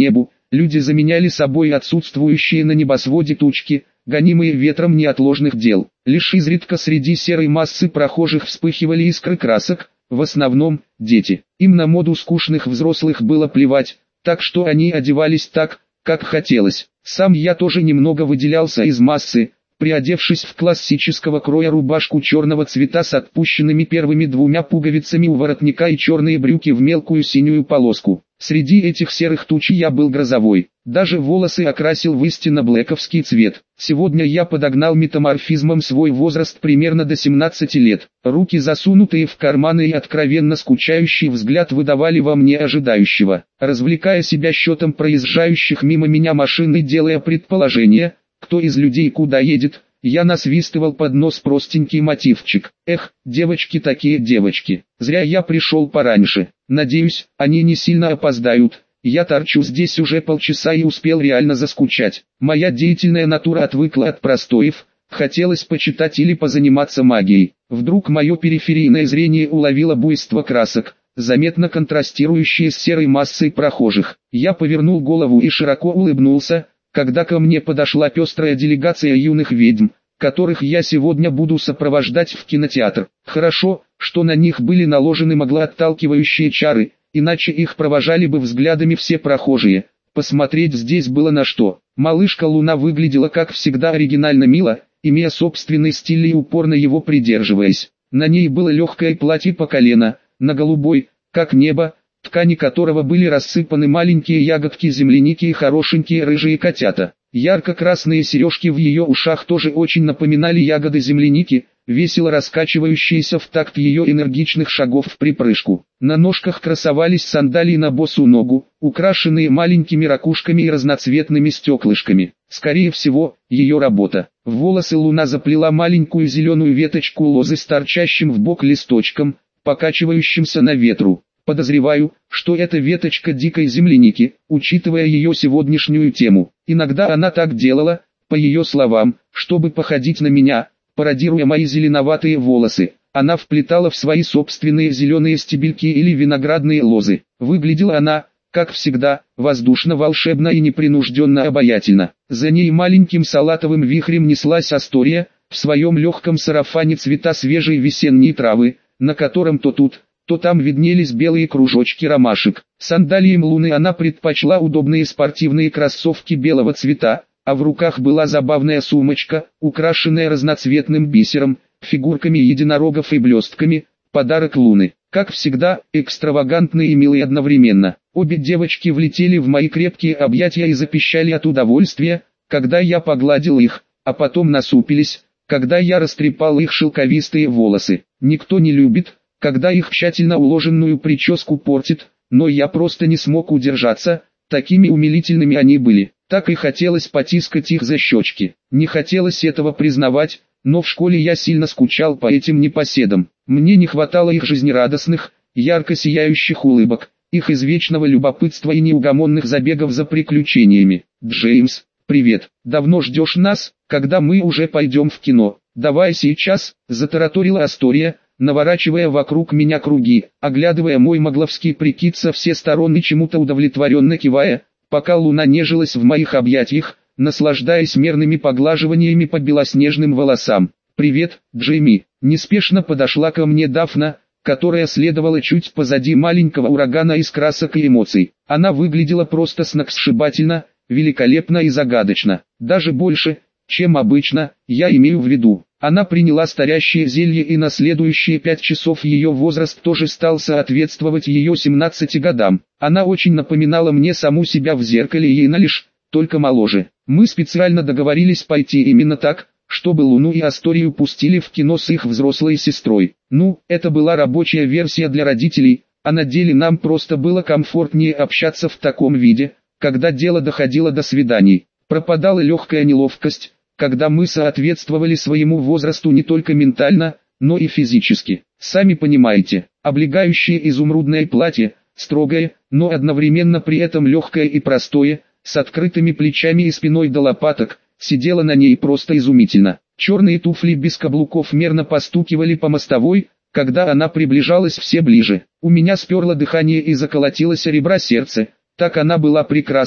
люди заменяли собой отсутствующие на небосводе тучки, гонимые ветром неотложных дел. Лишь изредка среди серой массы прохожих вспыхивали искры красок, в основном дети. Им на моду скучных взрослых было плевать, так что они одевались так, как хотелось. Сам я тоже немного выделялся из массы, приодевшись в классического кроя рубашку черного цвета с отпущенными первыми двумя пуговицами у воротника и черные брюки в мелкую синюю полоску. Среди этих серых туч я был грозовой. Даже волосы окрасил в истинно блэковский цвет. Сегодня я подогнал метаморфизмом свой возраст примерно до 17 лет. Руки засунутые в карманы и откровенно скучающий взгляд выдавали во мне ожидающего. Развлекая себя счетом проезжающих мимо меня машин и делая предположение, кто из людей куда едет, я насвистывал под нос простенький мотивчик. Эх, девочки такие девочки. Зря я пришел пораньше. Надеюсь, они не сильно опоздают. Я торчу здесь уже полчаса и успел реально заскучать. Моя деятельная натура отвыкла от простоев. Хотелось почитать или позаниматься магией. Вдруг мое периферийное зрение уловило буйство красок, заметно контрастирующие с серой массой прохожих. Я повернул голову и широко улыбнулся, когда ко мне подошла пестрая делегация юных ведьм, которых я сегодня буду сопровождать в кинотеатр. Хорошо, что на них были наложены маглоотталкивающие чары, иначе их провожали бы взглядами все прохожие. Посмотреть здесь было на что. Малышка Луна выглядела как всегда оригинально мило, имея собственный стиль и упорно его придерживаясь. На ней было легкое платье по колено, на голубой, как небо, ткани которого были рассыпаны маленькие ягодки земляники и хорошенькие рыжие котята. Ярко-красные сережки в ее ушах тоже очень напоминали ягоды земляники, весело раскачивающиеся в такт ее энергичных шагов в припрыжку. На ножках красовались сандалии на босу ногу, украшенные маленькими ракушками и разноцветными стеклышками. Скорее всего, ее работа. В волосы Луна заплела маленькую зеленую веточку лозы с торчащим в бок листочком, покачивающимся на ветру. Подозреваю, что это веточка дикой земляники, учитывая ее сегодняшнюю тему. Иногда она так делала, по ее словам, чтобы походить на меня, пародируя мои зеленоватые волосы. Она вплетала в свои собственные зеленые стебельки или виноградные лозы. Выглядела она, как всегда, воздушно-волшебно и непринужденно обаятельно. За ней маленьким салатовым вихрем неслась Астория, в своем легком сарафане цвета свежей весенней травы, на котором то тут, то там виднелись белые кружочки ромашек. Сандалиям Луны она предпочла удобные спортивные кроссовки белого цвета, а в руках была забавная сумочка, украшенная разноцветным бисером, фигурками единорогов и блестками, подарок Луны. Как всегда, экстравагантный и милый одновременно. Обе девочки влетели в мои крепкие объятия и запищали от удовольствия, когда я погладил их, а потом насупились, когда я растрепал их шелковистые волосы. Никто не любит, когда их тщательно уложенную прическу портит, но я просто не смог удержаться, такими умилительными они были. Так и хотелось потискать их за щечки. Не хотелось этого признавать, но в школе я сильно скучал по этим непоседам. Мне не хватало их жизнерадостных, ярко сияющих улыбок, их извечного любопытства и неугомонных забегов за приключениями. «Джеймс, привет, давно ждешь нас, когда мы уже пойдем в кино? Давай сейчас», — затараторила Астория, наворачивая вокруг меня круги, оглядывая мой магловский прикид со все стороны, чему-то удовлетворенно кивая, пока Луна нежилась в моих объятиях, наслаждаясь мерными поглаживаниями по белоснежным волосам. «Привет, Джейми», — неспешно подошла ко мне Дафна, которая следовала чуть позади маленького урагана из красок и эмоций. Она выглядела просто сногсшибательно, великолепно и загадочно, даже больше, чем обычно, я имею в виду. Она приняла старящее зелье, и на следующие 5 часов ее возраст тоже стал соответствовать ее 17 годам. Она очень напоминала мне саму себя в зеркале, и она лишь, только моложе. Мы специально договорились пойти именно так, чтобы Луну и Асторию пустили в кино с их взрослой сестрой. Ну, это была рабочая версия для родителей, а на деле нам просто было комфортнее общаться в таком виде, когда дело доходило до свиданий. Пропадала легкая неловкость, когда мы соответствовали своему возрасту не только ментально, но и физически. Сами понимаете, облегающее изумрудное платье, строгое, но одновременно при этом легкое и простое, с открытыми плечами и спиной до лопаток, сидело на ней просто изумительно. Черные туфли без каблуков мерно постукивали по мостовой, когда она приближалась все ближе. У меня сперло дыхание и заколотилось о ребра сердце, так она была прекрасна,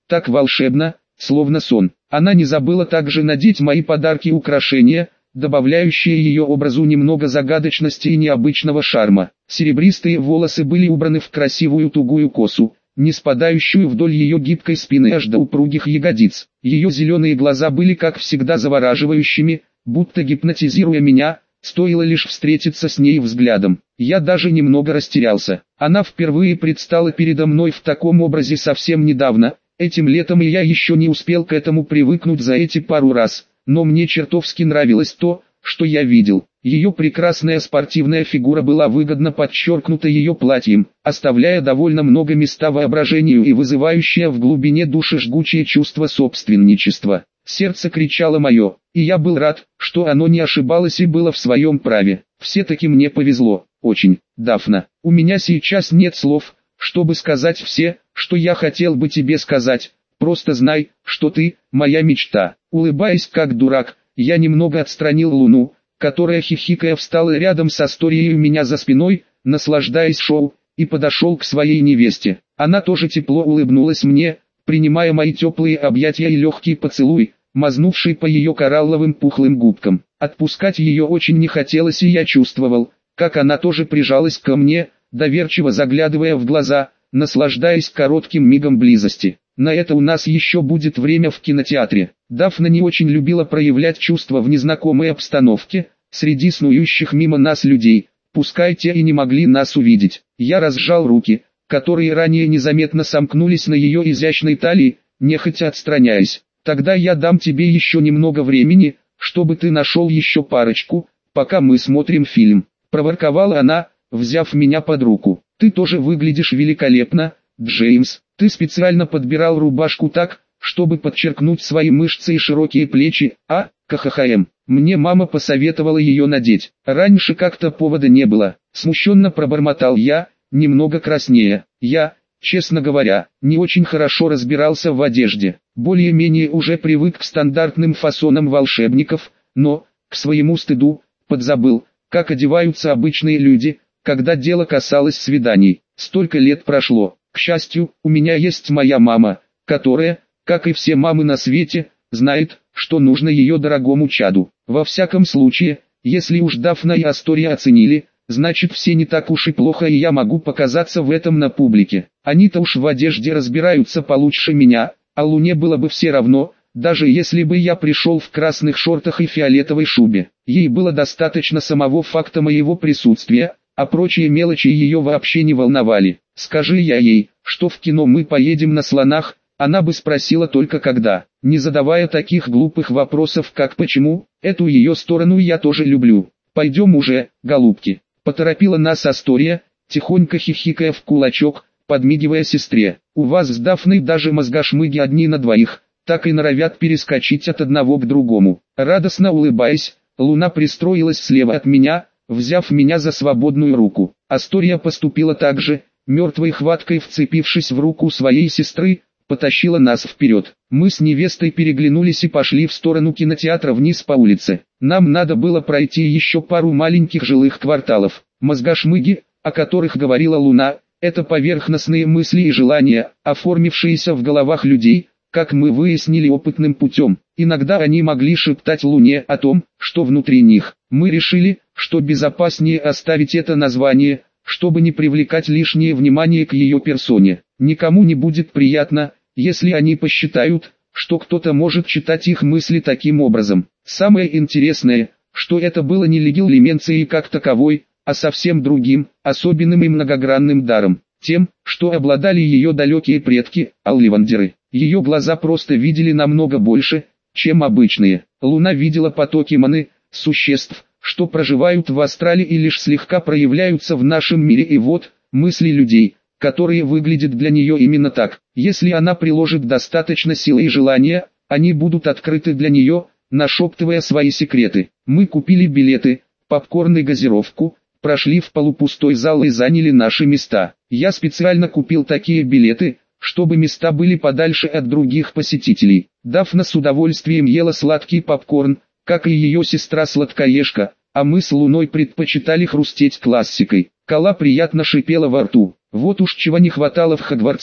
так волшебно, словно сон. Она не забыла также надеть мои подарки и украшения, добавляющие ее образу немного загадочности и необычного шарма. Серебристые волосы были убраны в красивую тугую косу, не спадающую вдоль ее гибкой спины аж до упругих ягодиц. Ее зеленые глаза были как всегда завораживающими, будто гипнотизируя меня, стоило лишь встретиться с ней взглядом. Я даже немного растерялся. Она впервые предстала передо мной в таком образе совсем недавно, этим летом, и я еще не успел к этому привыкнуть за эти пару раз, но мне чертовски нравилось то, что я видел. Ее прекрасная спортивная фигура была выгодно подчеркнута ее платьем, оставляя довольно много места воображению и вызывающее в глубине души жгучее чувство собственничества. Сердце кричало мое, и я был рад, что оно не ошибалось и было в своем праве. Все-таки мне повезло, очень. Дафна, у меня сейчас нет слов, чтобы сказать все, что я хотел бы тебе сказать. Просто знай, что ты – моя мечта. Улыбаясь как дурак, я немного отстранил Луну, которая хихикая встала рядом с Асторией у меня за спиной, наслаждаясь шоу, и подошел к своей невесте. Она тоже тепло улыбнулась мне, принимая мои теплые объятия и легкий поцелуй, мазнувший по ее коралловым пухлым губкам. Отпускать ее очень не хотелось, и я чувствовал, как она тоже прижалась ко мне, доверчиво заглядывая в глаза, наслаждаясь коротким мигом близости. На это у нас еще будет время в кинотеатре. Дафна не очень любила проявлять чувства в незнакомой обстановке, среди снующих мимо нас людей, пускай те и не могли нас увидеть. Я разжал руки, которые ранее незаметно сомкнулись на ее изящной талии, нехотя отстраняясь. Тогда я дам тебе еще немного времени, чтобы ты нашел еще парочку, пока мы смотрим фильм. Проворковала она, взяв меня под руку. Ты тоже выглядишь великолепно, Джеймс. Ты специально подбирал рубашку так, чтобы подчеркнуть свои мышцы и широкие плечи, а, КХХМ. Мне мама посоветовала ее надеть. Раньше как-то повода не было. Смущенно пробормотал я, немного краснея. Я, честно говоря, не очень хорошо разбирался в одежде. Более-менее уже привык к стандартным фасонам волшебников, но, к своему стыду, подзабыл, как одеваются обычные люди, когда дело касалось свиданий. Столько лет прошло. К счастью, у меня есть моя мама, которая, как и все мамы на свете, знает, что нужно ее дорогому чаду. Во всяком случае, если уж Дафна и Астория оценили, значит все не так уж и плохо, и я могу показаться в этом на публике. Они-то уж в одежде разбираются получше меня, а Луне было бы все равно, даже если бы я пришел в красных шортах и фиолетовой шубе. Ей было достаточно самого факта моего присутствия, а прочие мелочи ее вообще не волновали. Скажи я ей, что в кино мы поедем на слонах, она бы спросила только когда, не задавая таких глупых вопросов как почему, эту ее сторону я тоже люблю. Пойдем уже, голубки. Поторопила нас Астория, тихонько хихикая в кулачок, подмигивая сестре. У вас с Дафной даже мозгошмыги одни на двоих, так и норовят перескочить от одного к другому. Радостно улыбаясь, Луна пристроилась слева от меня, взяв меня за свободную руку. Астория поступила так же, мертвой хваткой вцепившись в руку своей сестры, потащила нас вперед. Мы с невестой переглянулись и пошли в сторону кинотеатра вниз по улице. Нам надо было пройти еще пару маленьких жилых кварталов. Мозгошмыги, о которых говорила Луна, это поверхностные мысли и желания, оформившиеся в головах людей, как мы выяснили опытным путем. Иногда они могли шептать Луне о том, что внутри них. Мы решили, что безопаснее оставить это название, чтобы не привлекать лишнее внимание к ее персоне. Никому не будет приятно, если они посчитают, что кто-то может читать их мысли таким образом. Самое интересное, что это было не легилименцией как таковой, а совсем другим, особенным и многогранным даром. Тем, что обладали ее далекие предки, алливандеры. Ее глаза просто видели намного больше, чем обычные. Луна видела потоки маны, существ, что проживают в астрале и лишь слегка проявляются в нашем мире, и вот, мысли людей, которые выглядят для нее именно так. Если она приложит достаточно силы и желания, они будут открыты для нее, нашептывая свои секреты. Мы купили билеты, попкорн и газировку, прошли в полупустой зал и заняли наши места. Я специально купил такие билеты, чтобы места были подальше от других посетителей. Дафна с удовольствием ела сладкий попкорн, как и ее сестра-сладкоежка, а мы с Луной предпочитали хрустеть классикой. Кола приятно шипела во рту. Вот уж чего не хватало в Хогвартсе,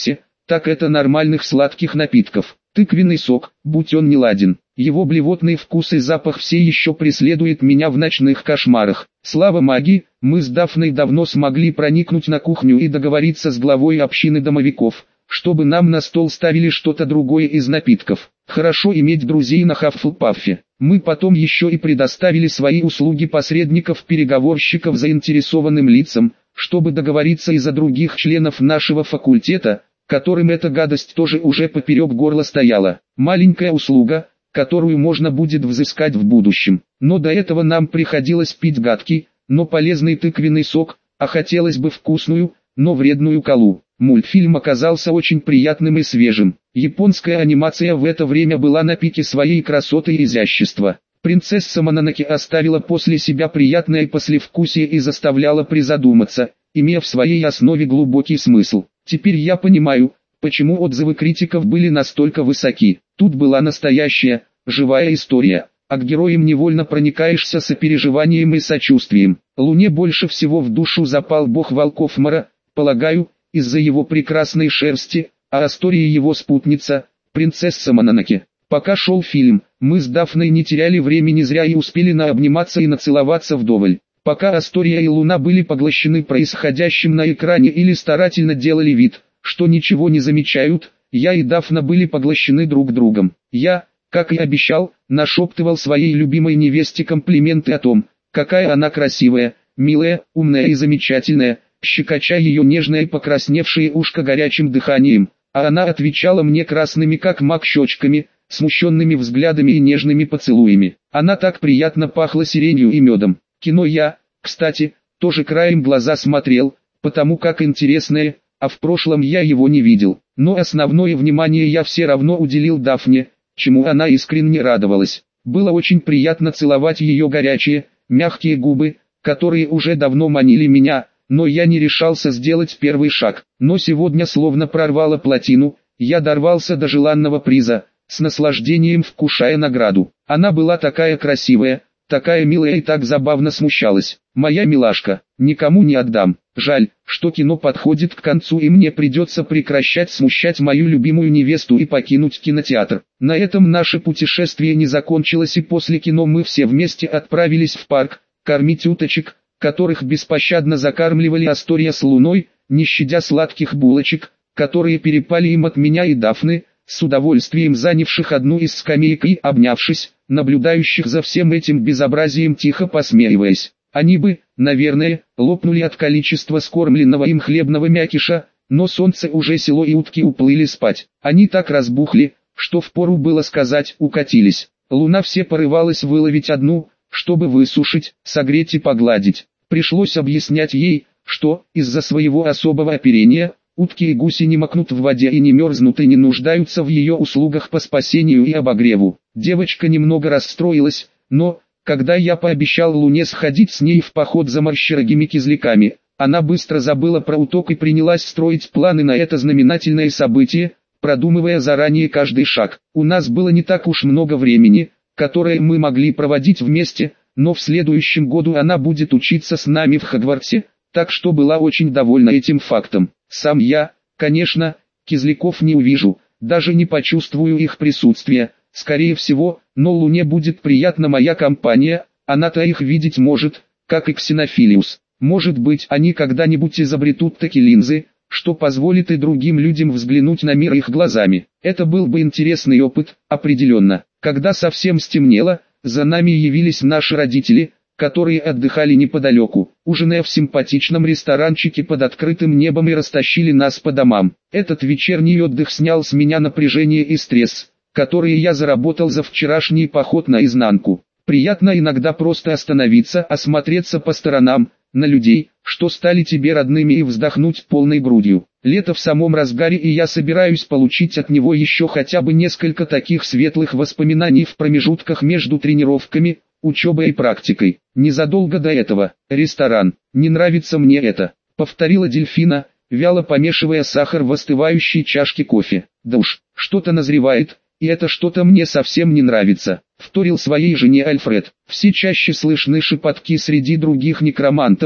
так это нормальных сладких напитков. Тыквенный сок, будь он неладен. Его блевотный вкус и запах все еще преследует меня в ночных кошмарах. Слава магии, мы с Дафной давно смогли проникнуть на кухню и договориться с главой общины домовиков, чтобы нам на стол ставили что-то другое из напитков. Хорошо иметь друзей на Хаффлпаффе. Мы потом еще и предоставили свои услуги посредников-переговорщиков заинтересованным лицам, чтобы договориться и за других членов нашего факультета, которым эта гадость тоже уже поперек горла стояла. Маленькая услуга, которую можно будет взыскать в будущем. Но до этого нам приходилось пить гадкий, но полезный тыквенный сок, а хотелось бы вкусную, но вредную колу. Мультфильм оказался очень приятным и свежим. Японская анимация в это время была на пике своей красоты и изящества. Принцесса Мононоке оставила после себя приятное послевкусие и заставляла призадуматься, имея в своей основе глубокий смысл. Теперь я понимаю, почему отзывы критиков были настолько высоки. Тут была настоящая, живая история, а к героям невольно проникаешься сопереживанием и сочувствием. Луне больше всего в душу запал бог волков Мара, полагаю, из-за его прекрасной шерсти, а Астория его спутница, принцесса Мононоке. Пока шел фильм, мы с Дафной не теряли времени зря и успели наобниматься и нацеловаться вдоволь. Пока Астория и Луна были поглощены происходящим на экране или старательно делали вид, что ничего не замечают, я и Дафна были поглощены друг другом. Я, как и обещал, нашептывал своей любимой невесте комплименты о том, какая она красивая, милая, умная и замечательная, щекоча ее нежное покрасневшее ушко горячим дыханием, а она отвечала мне красными как мак щечками, смущенными взглядами и нежными поцелуями. Она так приятно пахла сиренью и медом. Кино я, кстати, тоже краем глаза смотрел, потому как интересное, а в прошлом я его не видел. Но основное внимание я все равно уделил Дафне, чему она искренне радовалась. Было очень приятно целовать ее горячие, мягкие губы, которые уже давно манили меня, но я не решался сделать первый шаг. Но сегодня словно прорвало плотину, я дорвался до желанного приза, с наслаждением вкушая награду. Она была такая красивая, такая милая и так забавно смущалась. Моя милашка, никому не отдам. Жаль, что кино подходит к концу и мне придется прекращать смущать мою любимую невесту и покинуть кинотеатр. На этом наше путешествие не закончилось, и после кино мы все вместе отправились в парк, кормить уточек, которых беспощадно закармливали Астория с Луной, не щадя сладких булочек, которые перепали им от меня и Дафны, с удовольствием занявших одну из скамеек и, обнявшись, наблюдающих за всем этим безобразием, тихо посмеиваясь. Они бы, наверное, лопнули от количества скормленного им хлебного мякиша, но солнце уже село и утки уплыли спать. Они так разбухли, что впору было сказать «укатились». Луна все порывалась выловить одну, чтобы высушить, согреть и погладить. Пришлось объяснять ей, что, из-за своего особого оперения, утки и гуси не мокнут в воде и не мерзнут и не нуждаются в ее услугах по спасению и обогреву. Девочка немного расстроилась, но, когда я пообещал Луне сходить с ней в поход за морщерогими кизляками, она быстро забыла про уток и принялась строить планы на это знаменательное событие, продумывая заранее каждый шаг. У нас было не так уж много времени, которое мы могли проводить вместе, но в следующем году она будет учиться с нами в Хогвартсе, так что была очень довольна этим фактом. Сам я, конечно, кизляков не увижу, даже не почувствую их присутствия, скорее всего, но Луне будет приятна моя компания, она-то их видеть может, как и Ксенофилиус. Может быть, они когда-нибудь изобретут такие линзы, что позволит и другим людям взглянуть на мир их глазами. Это был бы интересный опыт, определенно. Когда совсем стемнело, за нами явились наши родители, которые отдыхали неподалеку, ужиная в симпатичном ресторанчике под открытым небом, и растащили нас по домам. Этот вечерний отдых снял с меня напряжение и стресс, которые я заработал за вчерашний поход наизнанку. Приятно иногда просто остановиться, осмотреться по сторонам, на людей, что стали тебе родными, и вздохнуть полной грудью. Лето в самом разгаре, и я собираюсь получить от него еще хотя бы несколько таких светлых воспоминаний в промежутках между тренировками, учебой и практикой. Незадолго до этого, ресторан. Не нравится мне это, повторила Дельфина, вяло помешивая сахар в остывающей чашке кофе. Да уж, что-то назревает, и это что-то мне совсем не нравится, вторил своей жене Альфред. Все чаще слышны шепотки среди других некромантов,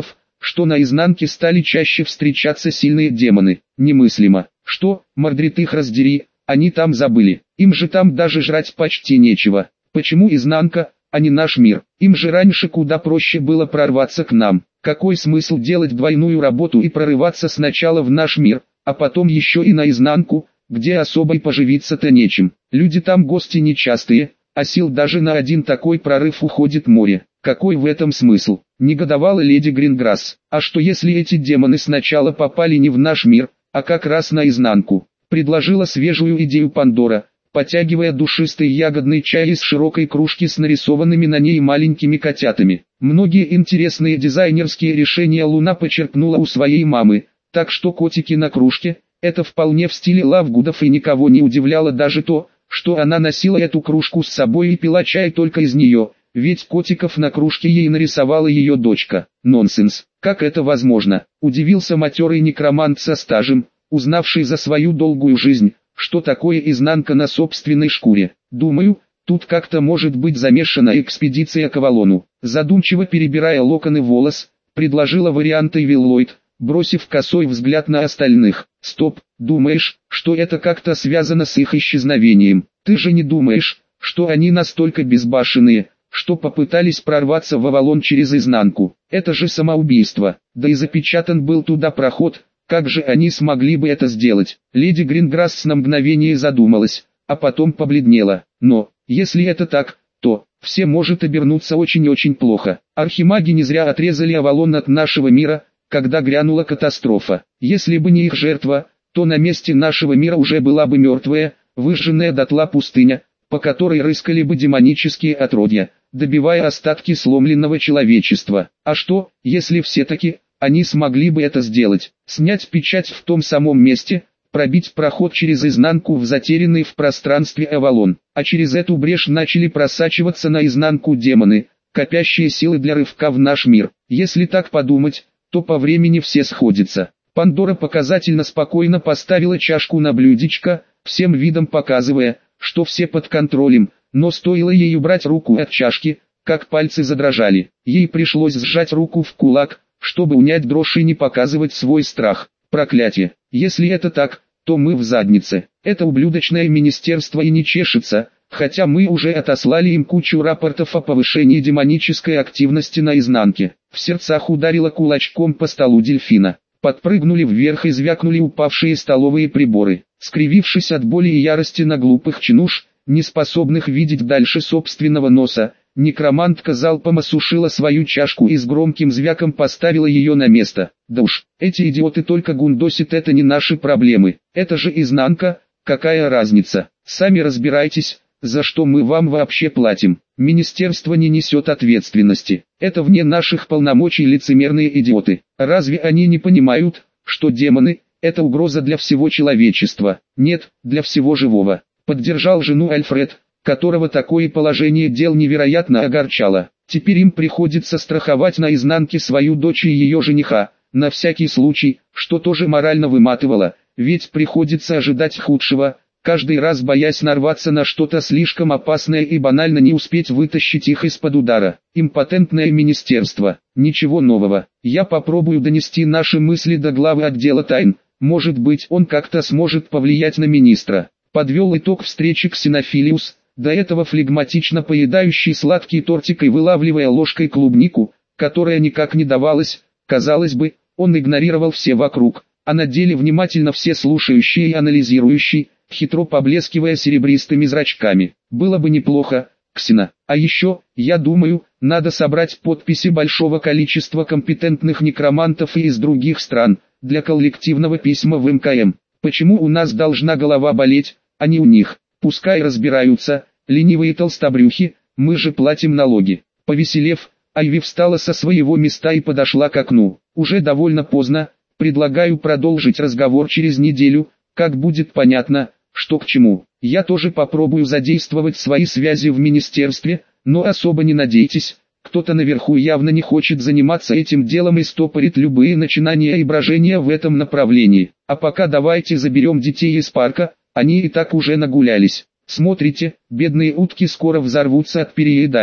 что на изнанке стали чаще встречаться сильные демоны. Немыслимо. Что, Мордрид их раздери, они там забыли. Им же там даже жрать почти нечего. Почему изнанка, а не наш мир? Им же раньше куда проще было прорваться к нам. Какой смысл делать двойную работу и прорываться сначала в наш мир, а потом еще и наизнанку, где особо и поживиться-то нечем. Люди там гости нечастые, а сил даже на один такой прорыв уходит море. Какой в этом смысл? Негодовала леди Гринграсс. А что если эти демоны сначала попали не в наш мир, а как раз наизнанку? Предложила свежую идею Пандора, потягивая душистый ягодный чай из широкой кружки с нарисованными на ней маленькими котятами. Многие интересные дизайнерские решения Луна почерпнула у своей мамы, так что котики на кружке – это вполне в стиле Лавгудов, и никого не удивляло даже то, что она носила эту кружку с собой и пила чай только из нее, ведь котиков на кружке ей нарисовала ее дочка. Нонсенс, как это возможно? Удивился матерый некромант со стажем, узнавший за свою долгую жизнь, что такое изнанка на собственной шкуре. Думаю, тут как-то может быть замешана экспедиция к Авалону. Задумчиво перебирая локоны волос, предложила варианты Виллойд, бросив косой взгляд на остальных. Стоп, думаешь, что это как-то связано с их исчезновением? Ты же не думаешь, что они настолько безбашенные, что попытались прорваться в Авалон через изнанку? Это же самоубийство, да и запечатан был туда проход. Как же они смогли бы это сделать? Леди Гринграсс на мгновение задумалась, а потом побледнела. Но, если это так, то все может обернуться очень-очень плохо. Архимаги не зря отрезали Авалон от нашего мира, когда грянула катастрофа. Если бы не их жертва, то на месте нашего мира уже была бы мертвая, выжженная дотла пустыня, по которой рыскали бы демонические отродья, добивая остатки сломленного человечества. А что, если все-таки они смогли бы это сделать? Снять печать в том самом месте, пробить проход через изнанку в затерянный в пространстве Авалон, а через эту брешь начали просачиваться наизнанку демоны, копящие силы для рывка в наш мир. Если так подумать, то по времени все сходятся. Пандора показательно спокойно поставила чашку на блюдечко, всем видом показывая, что все под контролем, но стоило ей убрать руку от чашки, как пальцы задрожали. Ей пришлось сжать руку в кулак, чтобы унять дрожь и не показывать свой страх. Проклятие! Если это так, то мы в заднице. Это ублюдочное министерство и не чешется, хотя мы уже отослали им кучу рапортов о повышении демонической активности на изнанке. В сердцах ударила кулачком по столу дельфина. Подпрыгнули вверх и звякнули упавшие столовые приборы. Скривившись от боли и ярости на глупых чинуш, не способных видеть дальше собственного носа, некромантка залпом осушила свою чашку и с громким звяком поставила ее на место. Да уж, эти идиоты только гундосят, это не наши проблемы. Это же изнанка, какая разница? Сами разбирайтесь, за что мы вам вообще платим. Министерство не несет ответственности. Это вне наших полномочий лицемерные идиоты. Разве они не понимают, что демоны – это угроза для всего человечества? Нет, для всего живого. Поддержал жену Альфред, которого такое положение дел невероятно огорчало. Теперь им приходится страховать на изнанке свою дочь и ее жениха, на всякий случай, что тоже морально выматывало, ведь приходится ожидать худшего, каждый раз боясь нарваться на что-то слишком опасное и банально не успеть вытащить их из-под удара. Импотентное министерство. Ничего нового. Я попробую донести наши мысли до главы отдела тайн, может быть он как-то сможет повлиять на министра. Подвел итог встречи Ксенофилиус, до этого флегматично поедающий сладкий тортик и вылавливая ложкой клубнику, которая никак не давалась. Казалось бы, он игнорировал все вокруг, а на деле внимательно все слушающий и анализирующий, хитро поблескивая серебристыми зрачками. Было бы неплохо, Ксена. А еще, я думаю, надо собрать подписи большого количества компетентных некромантов и из других стран, для коллективного письма в МКМ. Почему у нас должна голова болеть, а не у них? Пускай разбираются, ленивые толстобрюхи, мы же платим налоги. Повеселев, Айви встала со своего места и подошла к окну. Уже довольно поздно, предлагаю продолжить разговор через неделю, как будет понятно, что к чему. Я тоже попробую задействовать свои связи в министерстве, но особо не надейтесь, кто-то наверху явно не хочет заниматься этим делом и стопорит любые начинания и брожения в этом направлении. А пока давайте заберем детей из парка, они и так уже нагулялись. Смотрите, бедные утки скоро взорвутся от переедания.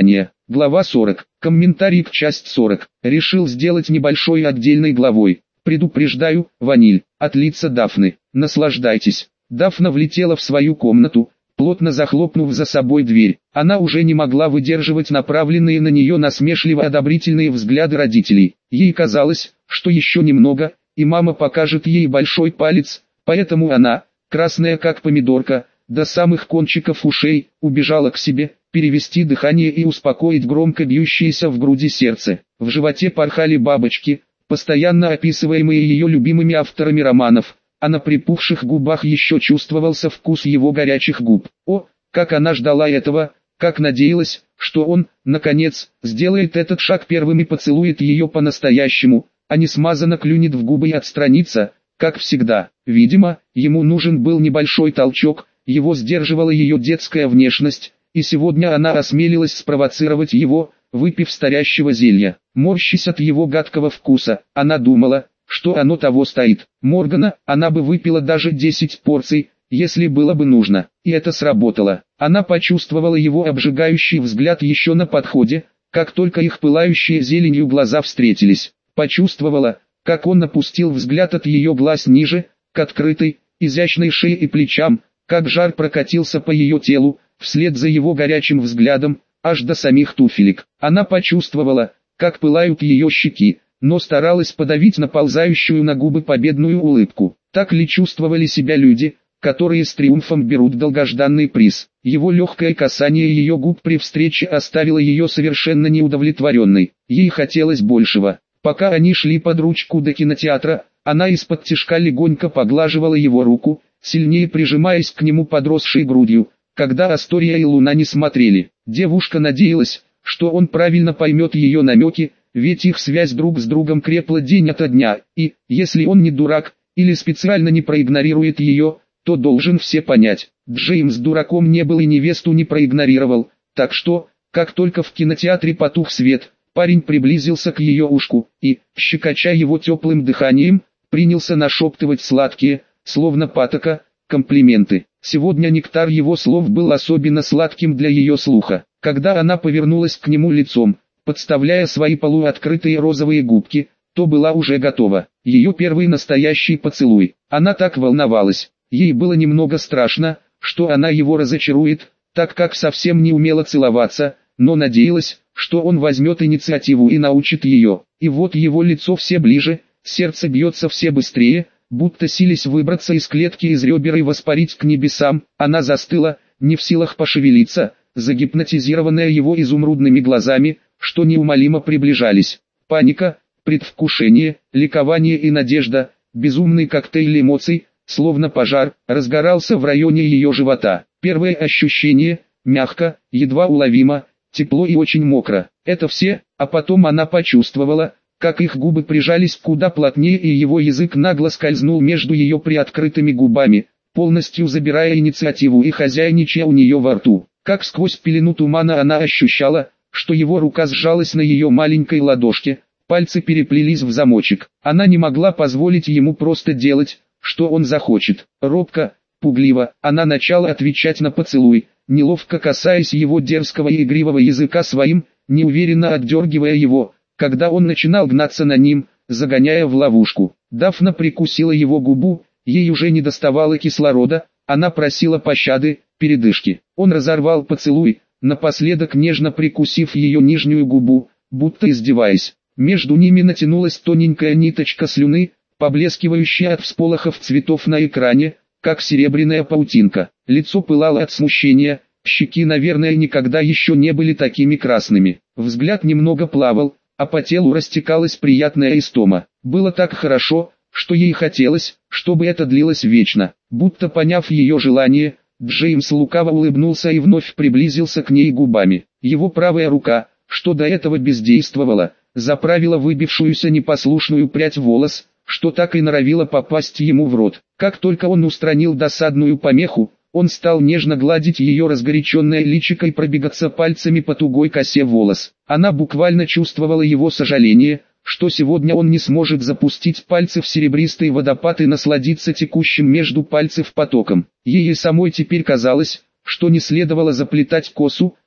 Глава 40. Комментарий к часть 40. Решил сделать небольшой отдельной главой. Предупреждаю, ваниль, от лица Дафны. Наслаждайтесь. Дафна влетела в свою комнату, плотно захлопнув за собой дверь. Она уже не могла выдерживать направленные на нее насмешливо-одобрительные взгляды родителей. Ей казалось, что еще немного, и мама покажет ей большой палец, поэтому она, красная как помидорка, до самых кончиков ушей, убежала к себе, перевести дыхание и успокоить громко бьющееся в груди сердце. В животе порхали бабочки, постоянно описываемые ее любимыми авторами романов, а на припухших губах еще чувствовался вкус его горячих губ. О, как она ждала этого, как надеялась, что он, наконец, сделает этот шаг первым и поцелует ее по-настоящему, а не смазанно клюнет в губы и отстранится, как всегда. Видимо, ему нужен был небольшой толчок, его сдерживала ее детская внешность, и сегодня она осмелилась спровоцировать его, выпив старящего зелья. Морщась от его гадкого вкуса, она думала, что оно того стоит. Моргана, она бы выпила даже 10 порций, если было бы нужно. И это сработало. Она почувствовала его обжигающий взгляд еще на подходе, как только их пылающие зеленью глаза встретились. Почувствовала, как он опустил взгляд от ее глаз ниже, к открытой, изящной шее и плечам, как жар прокатился по ее телу, вслед за его горячим взглядом, аж до самих туфелек. Она почувствовала, как пылают ее щеки, но старалась подавить наползающую на губы победную улыбку. Так ли чувствовали себя люди, которые с триумфом берут долгожданный приз? Его легкое касание ее губ при встрече оставило ее совершенно неудовлетворенной. Ей хотелось большего. Пока они шли под ручку до кинотеатра, она из-под тишка легонько поглаживала его руку, сильнее прижимаясь к нему подросшей грудью, когда Астория и Луна не смотрели. Девушка надеялась, что он правильно поймет ее намеки, ведь их связь друг с другом крепла день ото дня, и, если он не дурак, или специально не проигнорирует ее, то должен все понять. Джеймс дураком не был и невесту не проигнорировал, так что, как только в кинотеатре потух свет, парень приблизился к ее ушку, и, щекоча его теплым дыханием, принялся нашептывать сладкие, словно патока, комплименты. Сегодня нектар его слов был особенно сладким для ее слуха. Когда она повернулась к нему лицом, подставляя свои полуоткрытые розовые губки, то была уже готова. Ее первый настоящий поцелуй. Она так волновалась. Ей было немного страшно, что она его разочарует, так как совсем не умела целоваться, но надеялась, что он возьмет инициативу и научит ее. И вот его лицо все ближе, сердце бьется все быстрее, будто сились выбраться из клетки из ребер и воспарить к небесам. Она застыла, не в силах пошевелиться, загипнотизированная его изумрудными глазами, что неумолимо приближались. Паника, предвкушение, ликование и надежда, безумный коктейль эмоций, словно пожар, разгорался в районе ее живота. Первое ощущение – мягко, едва уловимо, тепло и очень мокро. Это все, а потом она почувствовала, как их губы прижались куда плотнее и его язык нагло скользнул между ее приоткрытыми губами, полностью забирая инициативу и хозяйничая у нее во рту. Как сквозь пелену тумана она ощущала, что его рука сжалась на ее маленькой ладошке, пальцы переплелись в замочек. Она не могла позволить ему просто делать, что он захочет. Робко, пугливо, она начала отвечать на поцелуй, неловко касаясь его дерзкого и игривого языка своим, неуверенно отдергивая его, когда он начинал гнаться на ним, загоняя в ловушку. Дафна прикусила его губу, ей уже не доставало кислорода, она просила пощады, передышки. Он разорвал поцелуй, напоследок нежно прикусив ее нижнюю губу, будто издеваясь. Между ними натянулась тоненькая ниточка слюны, поблескивающая от всполохов цветов на экране, как серебряная паутинка. Лицо пылало от смущения, щеки, наверное, никогда еще не были такими красными. Взгляд немного плавал, а по телу растекалась приятная истома. Было так хорошо, что ей хотелось, чтобы это длилось вечно. Будто поняв ее желание, Джеймс лукаво улыбнулся и вновь приблизился к ней губами. Его правая рука, что до этого бездействовала, заправила выбившуюся непослушную прядь волос, что так и норовила попасть ему в рот. Как только он устранил досадную помеху, он стал нежно гладить ее разгоряченное личико и пробегаться пальцами по тугой косе волос. Она буквально чувствовала его сожаление, что сегодня он не сможет запустить пальцы в серебристый водопад и насладиться текущим между пальцев потоком. Ей самой теперь казалось, что не следовало заплетать косу,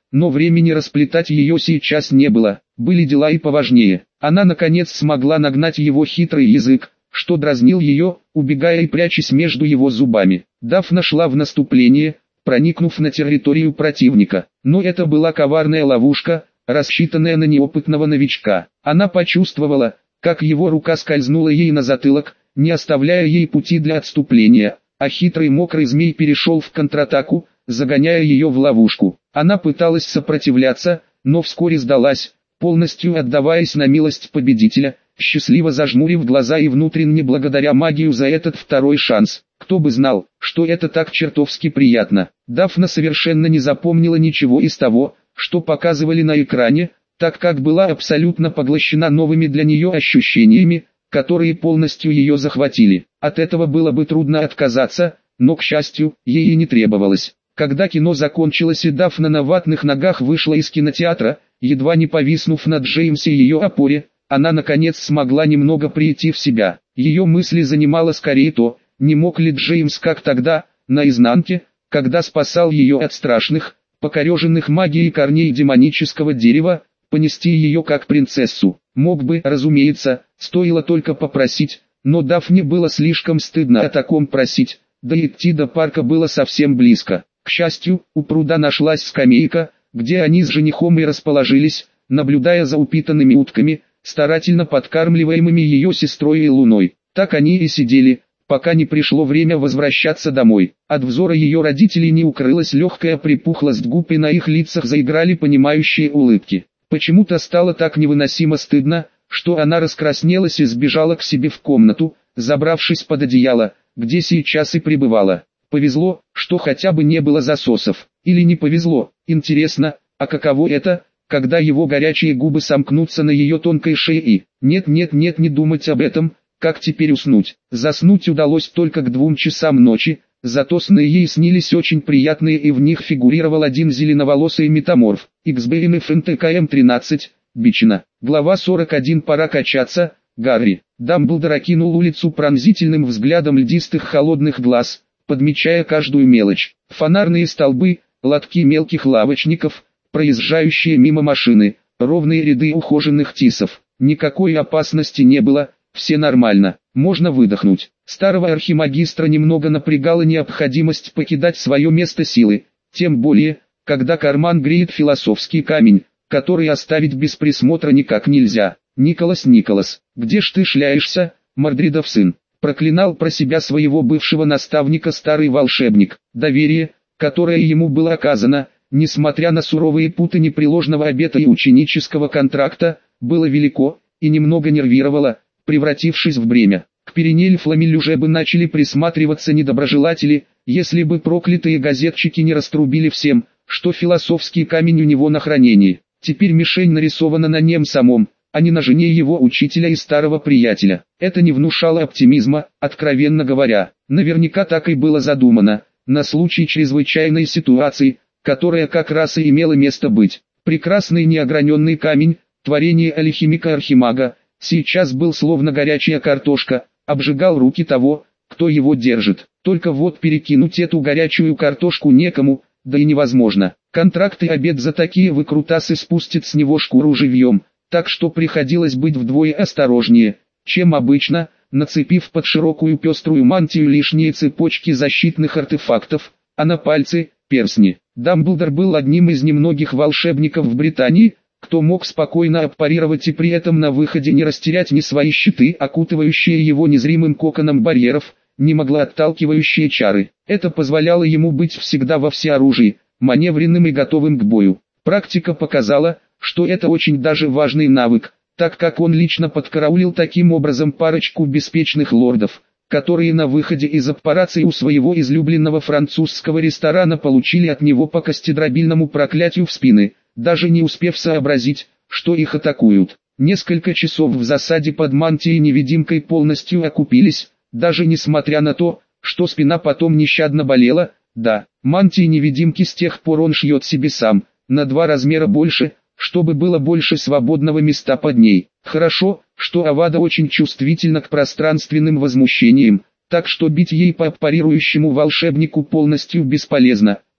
но времени расплетать ее сейчас не было, были дела и поважнее. Она наконец смогла нагнать его хитрый язык, что дразнил ее, убегая и прячась между его зубами. Дафна шла в наступление, проникнув на территорию противника, но это была коварная ловушка, рассчитанная на неопытного новичка. Она почувствовала, как его рука скользнула ей на затылок, не оставляя ей пути для отступления, а хитрый мокрый змей перешел в контратаку, загоняя ее в ловушку. Она пыталась сопротивляться, но вскоре сдалась, полностью отдаваясь на милость победителя, счастливо зажмурив глаза и внутренне благодаря магию за этот второй шанс. Кто бы знал, что это так чертовски приятно. Дафна совершенно не запомнила ничего из того, что показывали на экране, так как была абсолютно поглощена новыми для нее ощущениями, которые полностью ее захватили. От этого было бы трудно отказаться, но, к счастью, ей и не требовалось. Когда кино закончилось и Дафна на ватных ногах вышла из кинотеатра, едва не повиснув над Джеймс и ее опоре, она наконец смогла немного прийти в себя. Ее мысли занимало скорее то, не мог ли Джеймс как тогда, на изнанке, когда спасал ее от страшных, покореженных магией корней демонического дерева, понести ее как принцессу. Мог бы, разумеется, стоило только попросить, но Дафне было слишком стыдно о таком просить, да и идти до парка было совсем близко. К счастью, у пруда нашлась скамейка, где они с женихом и расположились, наблюдая за упитанными утками, старательно подкармливаемыми ее сестрой и Луной. Так они и сидели, пока не пришло время возвращаться домой. От взора ее родителей не укрылась легкая припухлость губ, и на их лицах заиграли понимающие улыбки. Почему-то стало так невыносимо стыдно, что она раскраснелась и сбежала к себе в комнату, забравшись под одеяло, где сейчас и пребывала. Повезло, что хотя бы не было засосов. Или не повезло. Интересно, а каково это, когда его горячие губы сомкнутся на ее тонкой шее и... Нет, не думать об этом, как теперь уснуть. Заснуть удалось только к 2 часам ночи, зато сны ей снились очень приятные, и в них фигурировал один зеленоволосый метаморф. XBN FNTKM-13, Бичина. Глава 41. Пора качаться, Гарри. Дамблдор окинул улицу пронзительным взглядом льдистых холодных глаз, подмечая каждую мелочь. Фонарные столбы, лотки мелких лавочников, проезжающие мимо машины, ровные ряды ухоженных тисов. Никакой опасности не было, все нормально, можно выдохнуть. Старого архимагистра немного напрягала необходимость покидать свое место силы, тем более, когда карман греет философский камень, который оставить без присмотра никак нельзя. «Николас, где ж ты шляешься, Мордридов сын?» Проклинал про себя своего бывшего наставника старый волшебник. Доверие, которое ему было оказано, несмотря на суровые путы непреложного обета и ученического контракта, было велико и немного нервировало, превратившись в бремя. К Перинель Фламель уже бы начали присматриваться недоброжелатели, если бы проклятые газетчики не раструбили всем, что философский камень у него на хранении. Теперь мишень нарисована на нем самом, а не на жене его учителя и старого приятеля. Это не внушало оптимизма, откровенно говоря. Наверняка так и было задумано, на случай чрезвычайной ситуации, которая как раз и имела место быть. Прекрасный неограненный камень, творение алхимика-архимага, сейчас был словно горячая картошка, обжигал руки того, кто его держит. Только вот перекинуть эту горячую картошку некому, да и невозможно. Контракт и обет за такие выкрутасы спустит с него шкуру живьем, так что приходилось быть вдвое осторожнее, чем обычно, нацепив под широкую пеструю мантию лишние цепочки защитных артефактов, а на пальцы – перстни. Дамблдор был одним из немногих волшебников в Британии, кто мог спокойно аппарировать и при этом на выходе не растерять ни свои щиты, окутывающие его незримым коконом барьеров, ни отталкивающие чары. Это позволяло ему быть всегда во всеоружии, маневренным и готовым к бою. Практика показала, что это очень даже важный навык, так как он лично подкараулил таким образом парочку беспечных лордов, которые на выходе из аппарации у своего излюбленного французского ресторана получили от него по костедробильному проклятию в спины, даже не успев сообразить, что их атакуют. Несколько часов в засаде под мантией-невидимкой полностью окупились, даже несмотря на то, что спина потом нещадно болела. Да, мантии-невидимки с тех пор он шьет себе сам, на 2 размера больше, чтобы было больше свободного места под ней. Хорошо, что Авада очень чувствительна к пространственным возмущениям, так что бить ей по аппарирующему волшебнику полностью бесполезно,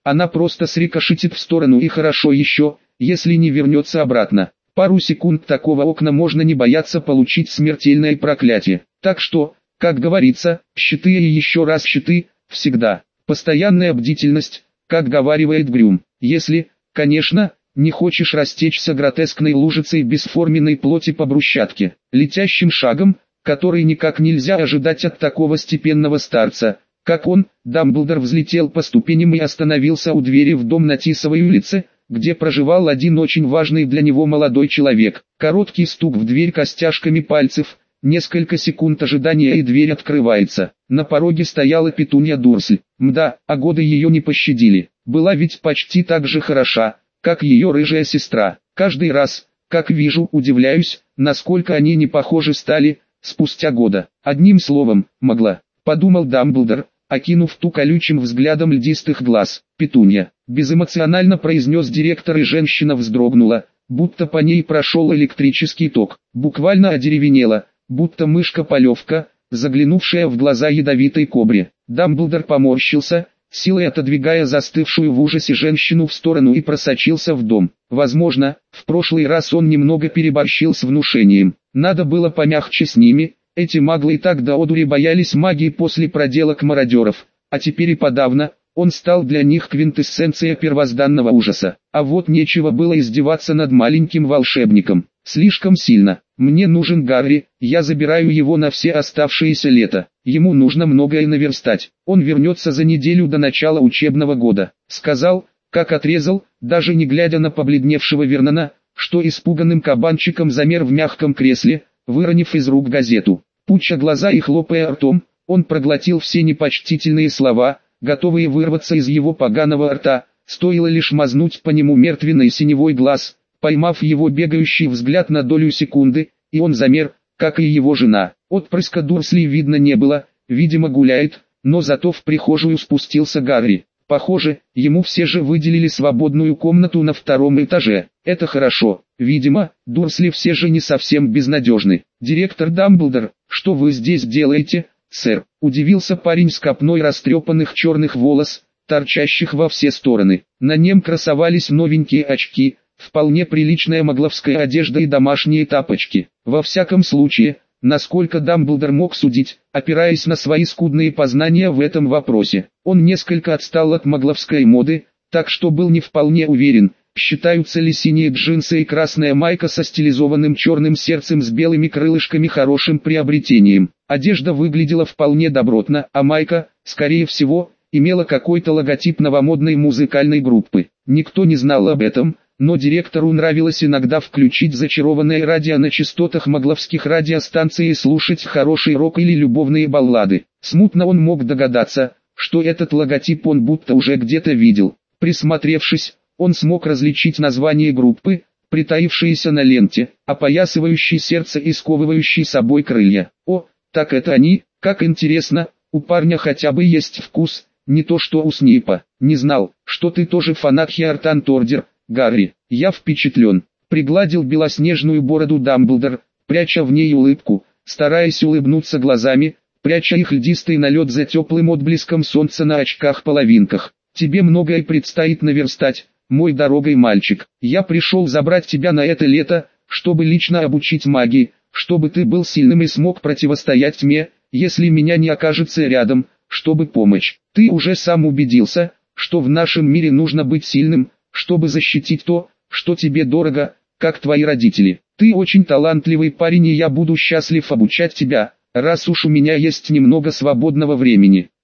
она просто срикошетит в сторону, и хорошо еще, если не вернется обратно. Пару секунд такого окна можно не бояться получить смертельное проклятие. Так что, как говорится, щиты и еще раз щиты, всегда. Постоянная бдительность, как говаривает Грюм. Если, конечно, не хочешь растечься гротескной лужицей бесформенной плоти по брусчатке. Летящим шагом, который никак нельзя ожидать от такого степенного старца, как он, Дамблдор взлетел по ступеням и остановился у двери в дом на Тисовой улице, где проживал один очень важный для него молодой человек. Короткий стук в дверь костяшками пальцев, несколько секунд ожидания, и дверь открывается. На пороге стояла Петунья Дурсль. Мда, а годы ее не пощадили. Была ведь почти так же хороша, как ее рыжая сестра. Каждый раз, как вижу, удивляюсь, насколько они не похожи стали, спустя года. Одним словом, могла, подумал Дамблдор, окинув ту колючим взглядом льдистых глаз. «Петунья», — безэмоционально произнес директор, и женщина вздрогнула, будто по ней прошел электрический ток. Буквально одеревенела, будто мышка-полевка, заглянувшая в глаза ядовитой кобре. Дамблдор поморщился, силой отодвигая застывшую в ужасе женщину в сторону, и просочился в дом. Возможно, в прошлый раз он немного переборщил с внушением. Надо было помягче с ними. Эти маглы и так до одури боялись магии после проделок мародеров, а теперь и подавно. Он стал для них квинтэссенцией первозданного ужаса. А вот нечего было издеваться над маленьким волшебником. Слишком сильно. Мне нужен Гарри, я забираю его на все оставшееся лето. Ему нужно многое наверстать. Он вернется за неделю до начала учебного года. Сказал, как отрезал, даже не глядя на побледневшего Вернона, что испуганным кабанчиком замер в мягком кресле, выронив из рук газету. Пуча глаза и хлопая ртом, он проглотил все непочтительные слова, готовые вырваться из его поганого рта. Стоило лишь мазнуть по нему мертвенный синевой глаз, поймав его бегающий взгляд на долю секунды, и он замер, как и его жена. Отпрыска Дурсли видно не было, видимо гуляет, но зато в прихожую спустился Гарри. Похоже, ему все же выделили свободную комнату на втором этаже. Это хорошо. Видимо, Дурсли все же не совсем безнадежны. «Директор Дамблдор, что вы здесь делаете, сэр?» — удивился парень с копной растрепанных черных волос, торчащих во все стороны. На нем красовались новенькие очки, вполне приличная магловская одежда и домашние тапочки. Во всяком случае, насколько Дамблдор мог судить, опираясь на свои скудные познания в этом вопросе. Он несколько отстал от магловской моды, так что был не вполне уверен, считаются ли синие джинсы и красная майка со стилизованным черным сердцем с белыми крылышками хорошим приобретением. Одежда выглядела вполне добротно, а майка, скорее всего, имела какой-то логотип новомодной музыкальной группы. Никто не знал об этом, но директору нравилось иногда включить зачарованное радио на частотах магловских радиостанций и слушать хороший рок или любовные баллады. Смутно он мог догадаться, что этот логотип он будто уже где-то видел. Присмотревшись, он смог различить название группы, притаившиеся на ленте, опоясывающей сердце и сковывающей собой крылья. О, так это они, как интересно, у парня хотя бы есть вкус, не то что у Снейпа. Не знал, что ты тоже фанат Хиартантордер, Гарри. Я впечатлен. Пригладил белоснежную бороду Дамблдор, пряча в ней улыбку, стараясь улыбнуться глазами, пряча их льдистый налет за теплым отблеском солнца на очках-половинках. Тебе многое предстоит наверстать, мой дорогой мальчик. Я пришел забрать тебя на это лето, чтобы лично обучить магии, чтобы ты был сильным и смог противостоять тьме, если меня не окажется рядом, чтобы помочь. Ты уже сам убедился, что в нашем мире нужно быть сильным, чтобы защитить то, что тебе дорого, как твои родители. Ты очень талантливый парень, и я буду счастлив обучать тебя, раз уж у меня есть немного свободного времени.